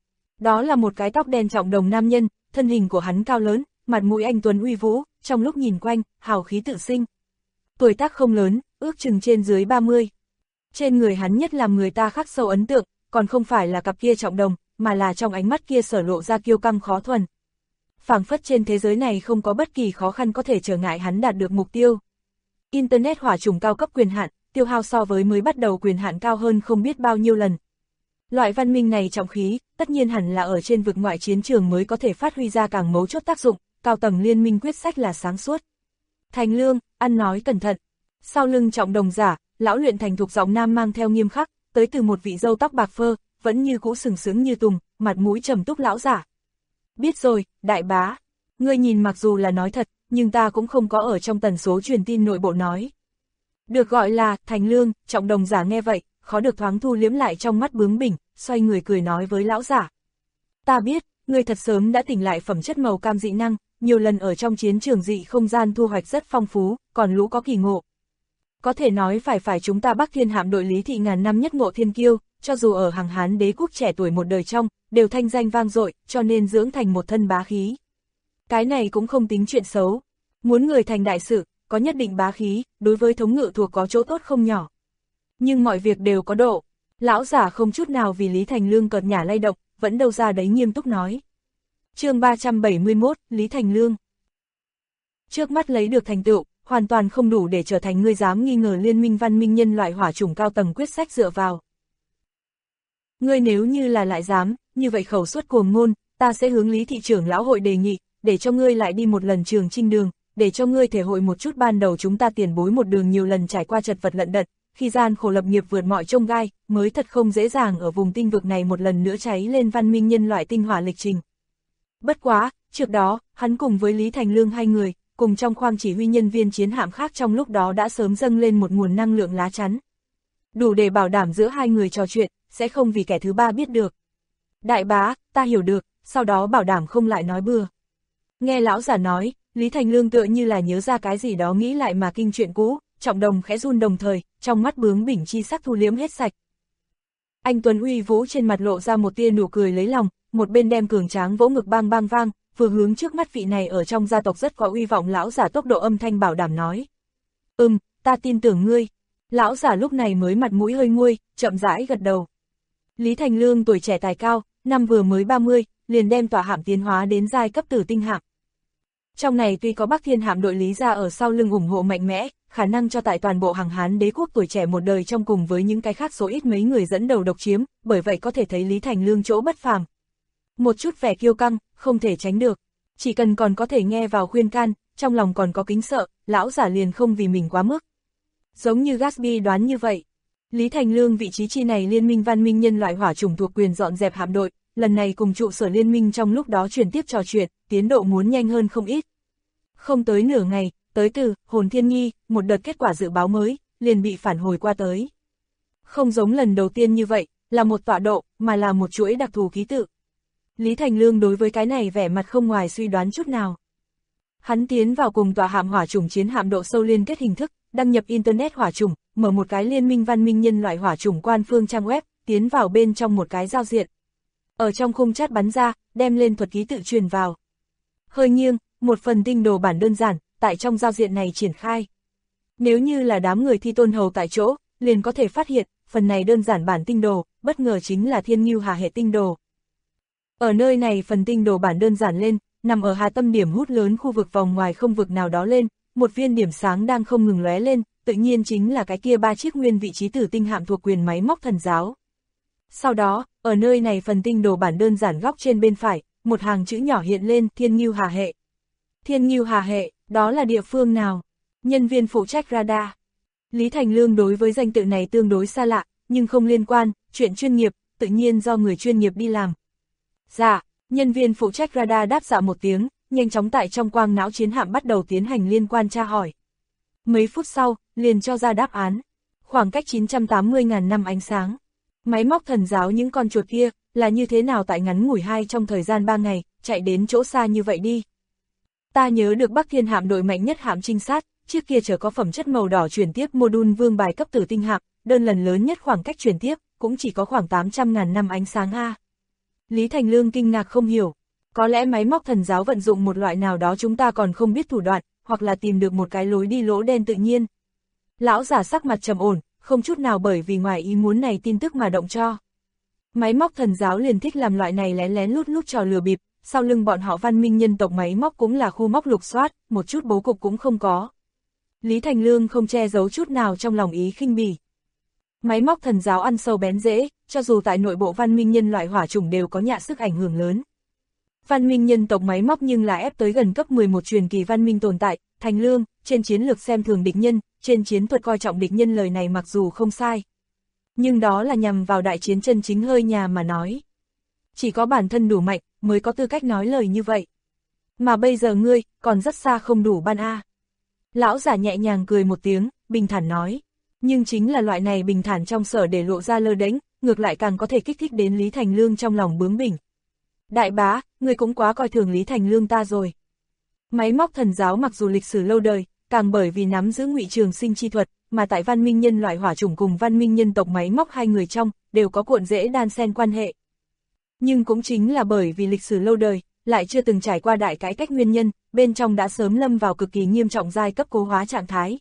Đó là một cái tóc đen trọng đồng nam nhân, thân hình của hắn cao lớn, mặt mũi anh tuấn uy vũ, trong lúc nhìn quanh, hào khí tự sinh. Tuổi tác không lớn, ước chừng trên dưới 30. Trên người hắn nhất làm người ta khắc sâu ấn tượng, còn không phải là cặp kia trọng đồng, mà là trong ánh mắt kia sở lộ ra kiêu căng khó thuần. Phảng phất trên thế giới này không có bất kỳ khó khăn có thể trở ngại hắn đạt được mục tiêu. Internet hỏa chủng cao cấp quyền hạn, tiêu hao so với mới bắt đầu quyền hạn cao hơn không biết bao nhiêu lần. Loại văn minh này trọng khí, tất nhiên hẳn là ở trên vực ngoại chiến trường mới có thể phát huy ra càng mấu chốt tác dụng, cao tầng liên minh quyết sách là sáng suốt. Thành Lương, ăn nói cẩn thận. Sau lưng trọng đồng giả, lão luyện thành thục giọng nam mang theo nghiêm khắc, tới từ một vị dâu tóc bạc phơ, vẫn như cũ sừng sững như tùng, mặt mũi trầm túc lão giả. Biết rồi, đại bá. Ngươi nhìn mặc dù là nói thật, nhưng ta cũng không có ở trong tần số truyền tin nội bộ nói. Được gọi là Thành Lương, trọng đồng giả nghe vậy, khó được thoáng thu liếm lại trong mắt bướng bỉnh, xoay người cười nói với lão giả. Ta biết, ngươi thật sớm đã tỉnh lại phẩm chất màu cam dị năng, nhiều lần ở trong chiến trường dị không gian thu hoạch rất phong phú, còn lũ có kỳ ngộ. Có thể nói phải chúng ta Bắc Thiên hạm đội Lý Thị ngàn năm nhất ngộ thiên kiêu, cho dù ở hàng Hán đế quốc trẻ tuổi một đời trong, đều thanh danh vang dội, cho nên dưỡng thành một thân bá khí. Cái này cũng không tính chuyện xấu. Muốn người thành đại sự, có nhất định bá khí, đối với thống ngự thuộc có chỗ tốt không nhỏ. Nhưng mọi việc đều có độ. Lão giả không chút nào vì Lý Thành Lương cợt nhả lay động, vẫn đâu ra đấy nghiêm túc nói. Chương 371, Lý Thành Lương. Trước mắt lấy được thành tựu, hoàn toàn không đủ để trở thành người dám nghi ngờ liên minh văn minh nhân loại hỏa chủng cao tầng quyết sách dựa vào. Ngươi nếu như là lại dám, như vậy khẩu suất cuồng ngôn, ta sẽ hướng Lý thị trưởng lão hội đề nghị, để cho ngươi lại đi một lần trường chinh đường, để cho ngươi thể hội một chút ban đầu chúng ta tiền bối một đường nhiều lần trải qua chật vật lận đận, khi gian khổ lập nghiệp vượt mọi chông gai, mới thật không dễ dàng ở vùng tinh vực này một lần nữa cháy lên văn minh nhân loại tinh hỏa lịch trình. Bất quá, trước đó, hắn cùng với Lý Thành Lương hai người, cùng trong khoang chỉ huy nhân viên chiến hạm khác trong lúc đó đã sớm dâng lên một nguồn năng lượng lá chắn. Đủ để bảo đảm giữa hai người trò chuyện, sẽ không vì kẻ thứ ba biết được. Đại bá, ta hiểu được, sau đó bảo đảm không lại nói bừa. Nghe lão giả nói, Lý Thành Lương tựa như là nhớ ra cái gì đó nghĩ lại mà kinh chuyện cũ, trọng đồng khẽ run đồng thời, trong mắt bướng bỉnh chi sắc thu liếm hết sạch. Anh Tuấn uy vũ trên mặt lộ ra một tia nụ cười lấy lòng, một bên đem cường tráng vỗ ngực bang bang vang, vừa hướng trước mắt vị này ở trong gia tộc rất có uy vọng lão giả tốc độ âm thanh bảo đảm nói. Ta tin tưởng ngươi. Lão giả lúc này mới mặt mũi hơi nguôi, chậm rãi gật đầu. Lý Thành Lương tuổi trẻ tài cao, năm vừa mới 30, liền đem tòa hạm tiến hóa đến giai cấp tử tinh hạm. Trong này tuy có Bắc Thiên hạm đội Lý gia ở sau lưng ủng hộ mạnh mẽ, khả năng cho tại toàn bộ hàng Hán đế quốc tuổi trẻ một đời trong cùng với những cái khác số ít mấy người dẫn đầu độc chiếm, bởi vậy có thể thấy Lý Thành Lương chỗ bất phàm. Một chút vẻ kiêu căng, không thể tránh được. Chỉ cần còn có thể nghe vào khuyên can, trong lòng còn có kính sợ, lão giả liền không vì mình quá mức. Giống như Gatsby đoán như vậy. Lý Thành Lương vị trí chi này liên minh văn minh nhân loại hỏa chủng thuộc quyền dọn dẹp hạm đội, lần này cùng trụ sở liên minh trong lúc đó chuyển tiếp trò chuyện, tiến độ muốn nhanh hơn không ít. Không tới nửa ngày, tới từ Hồn Thiên Nhi, một đợt kết quả dự báo mới, liền bị phản hồi qua tới. Không giống lần đầu tiên như vậy, là một tọa độ, mà là một chuỗi đặc thù ký tự. Lý Thành Lương đối với cái này vẻ mặt không ngoài suy đoán chút nào. Hắn tiến vào cùng tòa hạm hỏa chủng chiến hạm độ sâu liên kết hình thức, đăng nhập Internet hỏa chủng, mở một cái liên minh văn minh nhân loại hỏa chủng quan phương trang web, tiến vào bên trong một cái giao diện. Ở trong khung chat bắn ra, đem lên thuật ký tự truyền vào. Hơi nghiêng, một phần tinh đồ bản đơn giản, tại trong giao diện này triển khai. Nếu như là đám người thi tôn hầu tại chỗ, liền có thể phát hiện, phần này đơn giản bản tinh đồ, bất ngờ chính là Thiên Ngưu Hà hệ tinh đồ. Ở nơi này phần tinh đồ bản đơn giản lên, nằm ở hà tâm điểm hút lớn khu vực vòng ngoài không vực nào đó lên, một viên điểm sáng đang không ngừng lóe lên, tự nhiên chính là cái kia 3 chiếc nguyên vị trí tử tinh hạm thuộc quyền máy móc thần giáo. Sau đó, ở nơi này phần tinh đồ bản đơn giản góc trên bên phải, một hàng chữ nhỏ hiện lên Thiên Ngưu Hà hệ. Thiên Ngưu Hà hệ, đó là địa phương nào? Nhân viên phụ trách radar. Lý Thành Lương đối với danh tự này tương đối xa lạ, nhưng không liên quan, chuyện chuyên nghiệp, tự nhiên do người chuyên nghiệp đi làm. Dạ, nhân viên phụ trách radar đáp dạ một tiếng, nhanh chóng tại trong quang não chiến hạm bắt đầu tiến hành liên quan tra hỏi. Mấy phút sau, liền cho ra đáp án. Khoảng cách 980.000 năm ánh sáng. Máy móc thần giáo những con chuột kia, là như thế nào tại ngắn ngủi trong thời gian 3 ngày, chạy đến chỗ xa như vậy đi. Ta nhớ được Bắc Thiên hạm đội mạnh nhất hạm trinh sát, trước kia chở có phẩm chất màu đỏ chuyển tiếp module vương bài cấp tử tinh hạm, đơn lần lớn nhất khoảng cách chuyển tiếp, cũng chỉ có khoảng 800.000 năm ánh sáng a. Lý Thành Lương kinh ngạc không hiểu, có lẽ máy móc thần giáo vận dụng một loại nào đó chúng ta còn không biết thủ đoạn, hoặc là tìm được một cái lối đi lỗ đen tự nhiên. Lão giả sắc mặt trầm ổn, không chút nào bởi vì ngoài ý muốn này tin tức mà động cho. Máy móc thần giáo liền thích làm loại này lén lén lút lút trò lừa bịp, sau lưng bọn họ văn minh nhân tộc máy móc cũng là khu móc lục soát, một chút bố cục cũng không có. Lý Thành Lương không che giấu chút nào trong lòng ý khinh bỉ. Máy móc thần giáo ăn sâu bén rễ, cho dù tại nội bộ văn minh nhân loại hỏa chủng đều có nhạ sức ảnh hưởng lớn. Văn minh nhân tộc máy móc nhưng là ép tới gần cấp 11 truyền kỳ văn minh tồn tại, Thành Lương, trên chiến lược xem thường địch nhân, trên chiến thuật coi trọng địch nhân lời này mặc dù không sai. Nhưng đó là nhằm vào đại chiến chân chính hơi nhà mà nói. Chỉ có bản thân đủ mạnh, mới có tư cách nói lời như vậy. Mà bây giờ ngươi, còn rất xa không đủ ban a. Lão giả nhẹ nhàng cười một tiếng, bình thản nói. Nhưng chính là loại này bình thản trong sở để lộ ra lơ đễnh, ngược lại càng có thể kích thích đến Lý Thành Lương trong lòng bướng bỉnh. Đại bá, ngươi cũng quá coi thường Lý Thành Lương ta rồi. Máy móc thần giáo mặc dù lịch sử lâu đời, càng bởi vì nắm giữ ngụy trường sinh chi thuật, mà tại văn minh nhân loại hỏa chủng cùng văn minh nhân tộc máy móc hai người trong, đều có cuộn rễ đan xen quan hệ. Nhưng cũng chính là bởi vì lịch sử lâu đời, lại chưa từng trải qua đại cải cách nguyên nhân, bên trong đã sớm lâm vào cực kỳ nghiêm trọng giai cấp cố hóa trạng thái.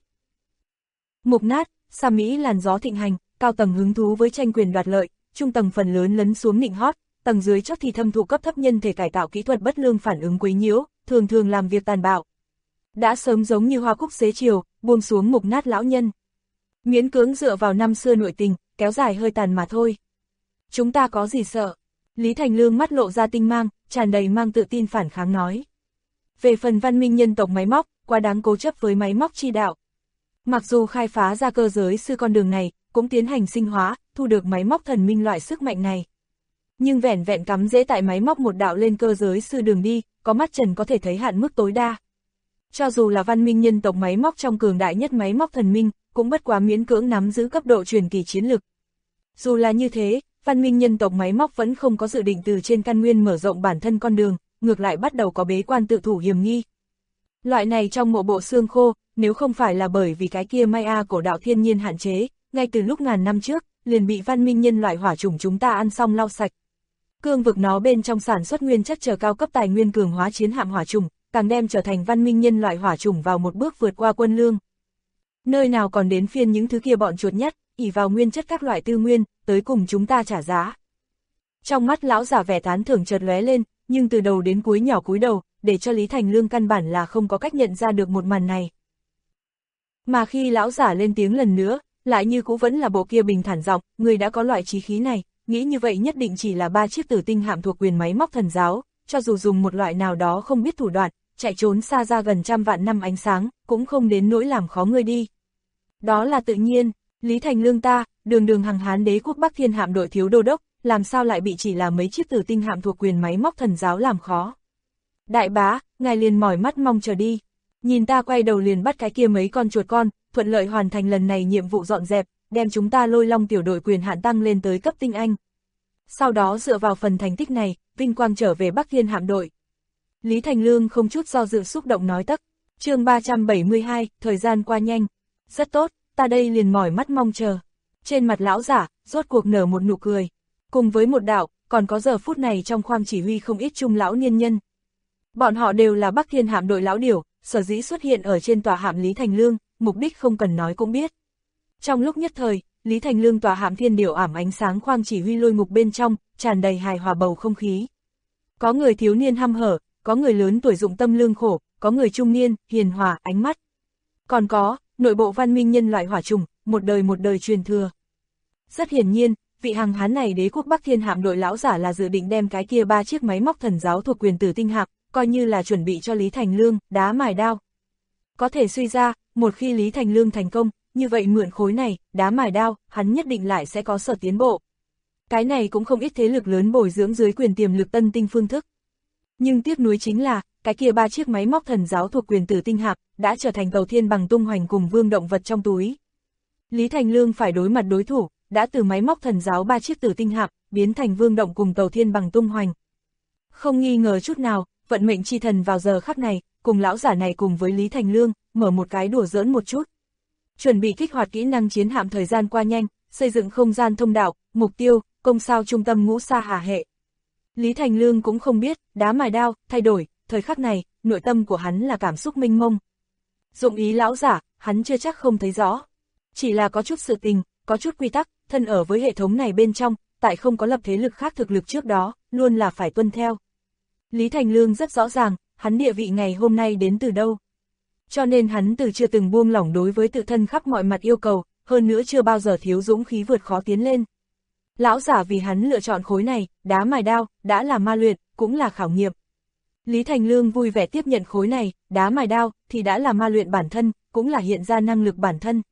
Mục nát, xa Mỹ làn gió thịnh hành, cao tầng hứng thú với tranh quyền đoạt lợi, trung tầng phần lớn lấn xuống nịnh hót, tầng dưới chót thì thâm thụ cấp thấp nhân thể cải tạo kỹ thuật bất lương phản ứng quấy nhiễu, thường thường làm việc tàn bạo. Đã sớm giống như hoa cúc xế chiều, buông xuống mục nát lão nhân. Miễn cưỡng dựa vào năm xưa nội tình, kéo dài hơi tàn mà thôi. Chúng ta có gì sợ? Lý Thành Lương mắt lộ ra tinh mang, tràn đầy mang tự tin phản kháng nói. Về phần văn minh nhân tộc máy móc, quá đáng cố chấp với máy móc chi đạo. Mặc dù khai phá ra cơ giới sư con đường này, cũng tiến hành sinh hóa, thu được máy móc thần minh loại sức mạnh này. Nhưng vẻn vẹn cắm rễ tại máy móc một đạo lên cơ giới sư đường đi, có mắt trần có thể thấy hạn mức tối đa. Cho dù là văn minh nhân tộc máy móc trong cường đại nhất máy móc thần minh, cũng bất quá miễn cưỡng nắm giữ cấp độ truyền kỳ chiến lực. Dù là như thế, văn minh nhân tộc máy móc vẫn không có dự định từ trên căn nguyên mở rộng bản thân con đường, ngược lại bắt đầu có bế quan tự thủ hiểm nghi. Loại này trong mộ bộ xương khô, nếu không phải là bởi vì cái kia Maya cổ đạo thiên nhiên hạn chế, ngay từ lúc ngàn năm trước, liền bị văn minh nhân loại hỏa chủng chúng ta ăn xong lau sạch. Cương vực nó bên trong sản xuất nguyên chất chờ cao cấp tài nguyên cường hóa chiến hạm hỏa trùng, càng đem trở thành văn minh nhân loại hỏa trùng vào một bước vượt qua quân lương. Nơi nào còn đến phiên những thứ kia bọn chuột nhất, ỷ vào nguyên chất các loại tư nguyên, tới cùng chúng ta trả giá. Trong mắt lão giả vẻ tán thưởng chợt lóe lên, nhưng từ đầu đến cuối nhỏ cúi đầu, để cho Lý Thành Lương căn bản là không có cách nhận ra được một màn này. Mà khi lão giả lên tiếng lần nữa, lại như cũ vẫn là bộ kia bình thản giọng, người đã có loại chí khí này, nghĩ như vậy nhất định chỉ là 3 chiếc tử tinh hạm thuộc quyền máy móc thần giáo, cho dù dùng một loại nào đó không biết thủ đoạn, chạy trốn xa ra gần trăm vạn năm ánh sáng, cũng không đến nỗi làm khó ngươi đi. Đó là tự nhiên, Lý Thành Lương ta, đường hằng Hán Đế quốc Bắc Thiên hạm đội thiếu đô đốc, làm sao lại bị chỉ là mấy chiếc tử tinh hạm thuộc quyền máy móc thần giáo làm khó. Đại bá, ngài liền mỏi mắt mong chờ đi. Nhìn ta quay đầu liền bắt cái kia mấy con chuột con, thuận lợi hoàn thành lần này nhiệm vụ dọn dẹp, đem chúng ta Lôi Long tiểu đội quyền hạn tăng lên tới cấp tinh anh. Sau đó dựa vào phần thành tích này, vinh quang trở về Bắc Thiên hạm đội. Lý Thành Lương không chút do dự xúc động nói tất. Chương 372, thời gian qua nhanh. Rất tốt, ta đây liền mỏi mắt mong chờ. Trên mặt lão giả, rốt cuộc nở một nụ cười. Cùng với một đạo, còn có giờ phút này trong khoang chỉ huy không ít trung lão niên nhân. Bọn họ đều là Bắc Thiên hạm đội lão điểu, sở dĩ xuất hiện ở trên tòa hạm Lý Thành Lương, mục đích không cần nói cũng biết. Trong lúc nhất thời, Lý Thành Lương tòa hạm thiên điểu ảm ánh sáng khoang chỉ huy lôi ngục bên trong, tràn đầy hài hòa bầu không khí. Có người thiếu niên hăm hở, có người lớn tuổi dụng tâm lương khổ, có người trung niên, hiền hòa, ánh mắt. Còn có, nội bộ văn minh nhân loại hỏa trùng, một đời truyền thừa. Rất hiển nhiên, vị hằng Hán này đế quốc Bắc Thiên hạm đội lão giả là dự định đem cái kia 3 chiếc máy móc thần giáo thuộc quyền tử tinh hạm, coi như là chuẩn bị cho Lý Thành Lương, đá mài đao. Có thể suy ra, một khi Lý Thành Lương thành công, như vậy mượn khối này, đá mài đao, hắn nhất định lại sẽ có sở tiến bộ. Cái này cũng không ít thế lực lớn bồi dưỡng dưới quyền tiềm lực tân tinh phương thức. Nhưng tiếc nuối chính là, cái kia 3 chiếc máy móc thần giáo thuộc quyền tử tinh hạm, đã trở thành tàu thiên bằng tung hoành cùng vương động vật trong túi. Lý Thành Lương phải đối mặt đối thủ, đã từ máy móc thần giáo 3 chiếc tử tinh hạm, biến thành vương động cùng tàu thiên bằng tung hoành. Không nghi ngờ chút nào, vận mệnh chi thần vào giờ khắc này, cùng lão giả này cùng với Lý Thành Lương, mở một cái đùa giỡn một chút. Chuẩn bị kích hoạt kỹ năng chiến hạm thời gian qua nhanh, xây dựng không gian thông đạo, mục tiêu, công sao trung tâm ngũ sa hà hệ. Lý Thành Lương cũng không biết, đá mài đao, thay đổi, thời khắc này, nội tâm của hắn là cảm xúc mênh mông. Dụng ý lão giả, hắn chưa chắc không thấy rõ. Chỉ là có chút sự tình, có chút quy tắc, thân ở với hệ thống này bên trong, tại không có lập thế lực khác thực lực trước đó, luôn là phải tuân theo. Lý Thành Lương rất rõ ràng, hắn địa vị ngày hôm nay đến từ đâu. Cho nên hắn từ chưa từng buông lỏng đối với tự thân khắp mọi mặt yêu cầu, hơn nữa chưa bao giờ thiếu dũng khí vượt khó tiến lên. Lão giả vì hắn lựa chọn khối này, đá mài đao, đã là ma luyện, cũng là khảo nghiệm. Lý Thành Lương vui vẻ tiếp nhận khối này, đá mài đao, thì đã là ma luyện bản thân, cũng là hiện ra năng lực bản thân.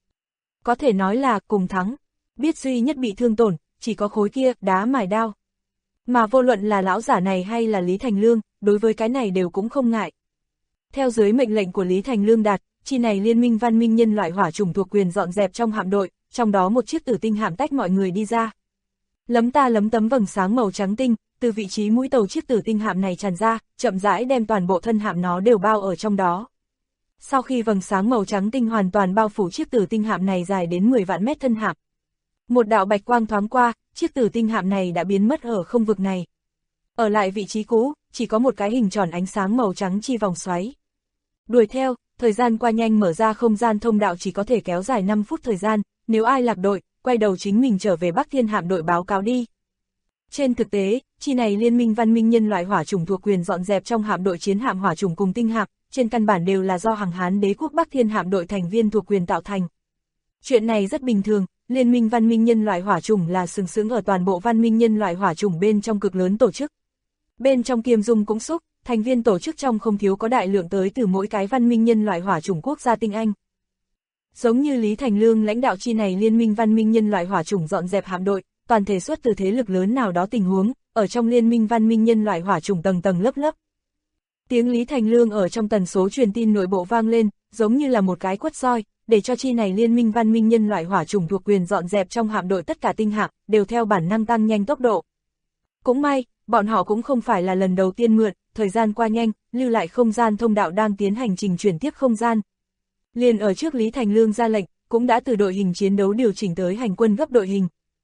Có thể nói là cùng thắng, biết duy nhất bị thương tổn, chỉ có khối kia, đá mài đao. Mà vô luận là lão giả này hay là Lý Thành Lương, đối với cái này đều cũng không ngại. Theo dưới mệnh lệnh của Lý Thành Lương đạt, chi này liên minh văn minh nhân loại hỏa chủng thuộc quyền dọn dẹp trong hạm đội, trong đó một chiếc tử tinh hạm tách mọi người đi ra. Lấm ta lấm tấm vầng sáng màu trắng tinh, từ vị trí mũi tàu chiếc tử tinh hạm này tràn ra, chậm rãi đem toàn bộ thân hạm nó đều bao ở trong đó. Sau khi vầng sáng màu trắng tinh hoàn toàn bao phủ chiếc tử tinh hạm này dài đến 10 vạn mét thân hạm. Một đạo bạch quang thoáng qua, chiếc tử tinh hạm này đã biến mất ở không vực này. Ở lại vị trí cũ, chỉ có một cái hình tròn ánh sáng màu trắng chi vòng xoáy. Đuổi theo, thời gian qua nhanh mở ra không gian thông đạo chỉ có thể kéo dài 5 phút thời gian, nếu ai lạc đội, quay đầu chính mình trở về Bắc Thiên hạm đội báo cáo đi. Trên thực tế, chi này liên minh văn minh nhân loại hỏa chủng thuộc quyền dọn dẹp trong hạm đội chiến hạm hỏa chủng cùng tinh hạm, trên căn bản đều là do hằng Hán đế quốc Bắc Thiên hạm đội thành viên thuộc quyền tạo thành. Chuyện này rất bình thường, liên minh văn minh nhân loại hỏa chủng là sừng sững ở toàn bộ văn minh nhân loại hỏa chủng bên trong cực lớn tổ chức. Bên trong kiêm dung cũng xúc, thành viên tổ chức trong không thiếu có đại lượng tới từ mỗi cái văn minh nhân loại hỏa chủng quốc gia tinh anh. Giống như Lý Thành Lương lãnh đạo chi này liên minh văn minh nhân loại hỏa chủng dọn dẹp hạm đội, toàn thể xuất từ thế lực lớn nào đó tình huống, ở trong liên minh văn minh nhân loại hỏa chủng tầng tầng lớp lớp. Tiếng Lý Thành Lương ở trong tần số truyền tin nội bộ vang lên, giống như là một cái quất roi, để cho chi này liên minh văn minh nhân loại hỏa chủng thuộc quyền dọn dẹp trong hạm đội tất cả tinh hạm, đều theo bản năng tăng nhanh tốc độ. Cũng may, bọn họ cũng không phải là lần đầu tiên mượn, thời gian qua nhanh, lưu lại không gian thông đạo đang tiến hành trình chuyển tiếp không gian. Liền ở trước Lý Thành Lương ra lệnh, cũng đã từ đội hình chiến đấu điều chỉnh tới hành quân gấp đội hình.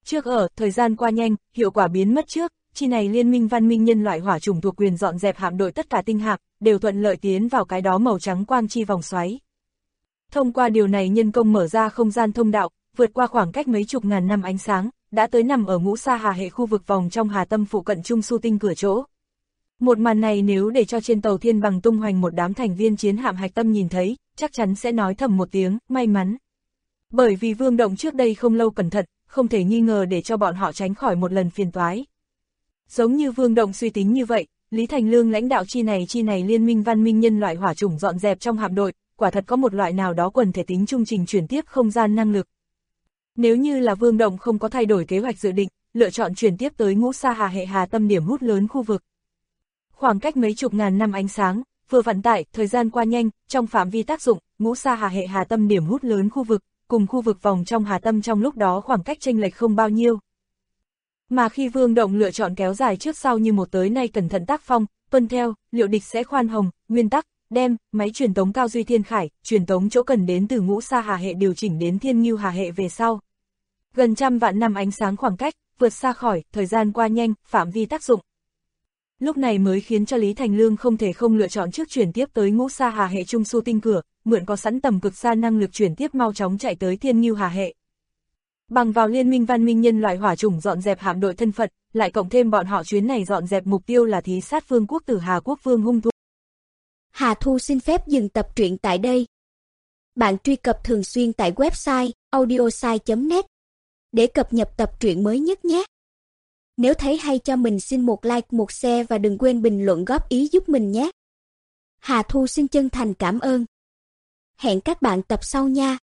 Trước ở, thời gian qua nhanh, hiệu quả biến mất trước, chi này liên minh văn minh nhân loại hỏa chủng thuộc quyền dọn dẹp hạm đội tất cả tinh hạm, đều thuận lợi tiến vào cái đó màu trắng quang chi vòng xoáy. Thông qua điều này nhân công mở ra không gian thông đạo, vượt qua khoảng cách mấy chục ngàn năm ánh sáng, đã tới nằm ở ngũ sa hà hệ khu vực vòng trong hà tâm phụ cận Trung Su tinh cửa chỗ. Một màn này nếu để cho trên tàu Thiên Bằng tung hoành một đám thành viên chiến hạm hạch tâm nhìn thấy, chắc chắn sẽ nói thầm một tiếng, may mắn. Bởi vì Vương Động trước đây không lâu cẩn thận, không thể nghi ngờ để cho bọn họ tránh khỏi một lần phiền toái. Giống như Vương Động suy tính như vậy, Lý Thành Lương lãnh đạo chi này liên minh văn minh nhân loại hỏa chủng dọn dẹp trong hạm đội, quả thật có một loại nào đó quần thể tính trung trình chuyển tiếp không gian năng lực. Nếu như là Vương Động không có thay đổi kế hoạch dự định, lựa chọn chuyển tiếp tới ngũ sa hà hệ hà tâm điểm hút lớn khu vực. Khoảng cách mấy chục ngàn năm ánh sáng, vừa vặn tại, thời gian qua nhanh, trong phạm vi tác dụng, ngũ sa hà hệ hà tâm điểm hút lớn khu vực, cùng khu vực vòng trong hà tâm trong lúc đó khoảng cách chênh lệch không bao nhiêu. Mà khi Vương Động lựa chọn kéo dài trước sau như một tới nay cẩn thận tác phong, tuân theo, liệu địch sẽ khoan hồng, nguyên tắc, đem, máy truyền tống cao duy thiên khải, truyền tống chỗ cần đến từ ngũ sa hà hệ điều chỉnh đến thiên ngưu hà hệ về sau. Gần trăm vạn năm ánh sáng khoảng cách, vượt xa khỏi, thời gian qua nhanh, phạm vi tác dụng. Lúc này mới khiến cho Lý Thành Lương không thể không lựa chọn trước chuyển tiếp tới ngũ sa hà hệ Trung Su tinh cửa, mượn có sẵn tầm cực xa năng lực chuyển tiếp mau chóng chạy tới thiên ngưu hà hệ. Bằng vào liên minh văn minh nhân loại hỏa chủng dọn dẹp hạm đội thân phận, lại cộng thêm bọn họ chuyến này dọn dẹp mục tiêu là thí sát vương quốc tử Hà Quốc vương hung thủ. Hà Thu xin phép dừng tập truyện tại đây. Bạn truy cập thường xuyên tại website audiosai.net để cập nhật tập truyện mới nhất nhé. Nếu thấy hay cho mình xin một like, một share và đừng quên bình luận góp ý giúp mình nhé. Hà Thu xin chân thành cảm ơn. Hẹn các bạn tập sau nha.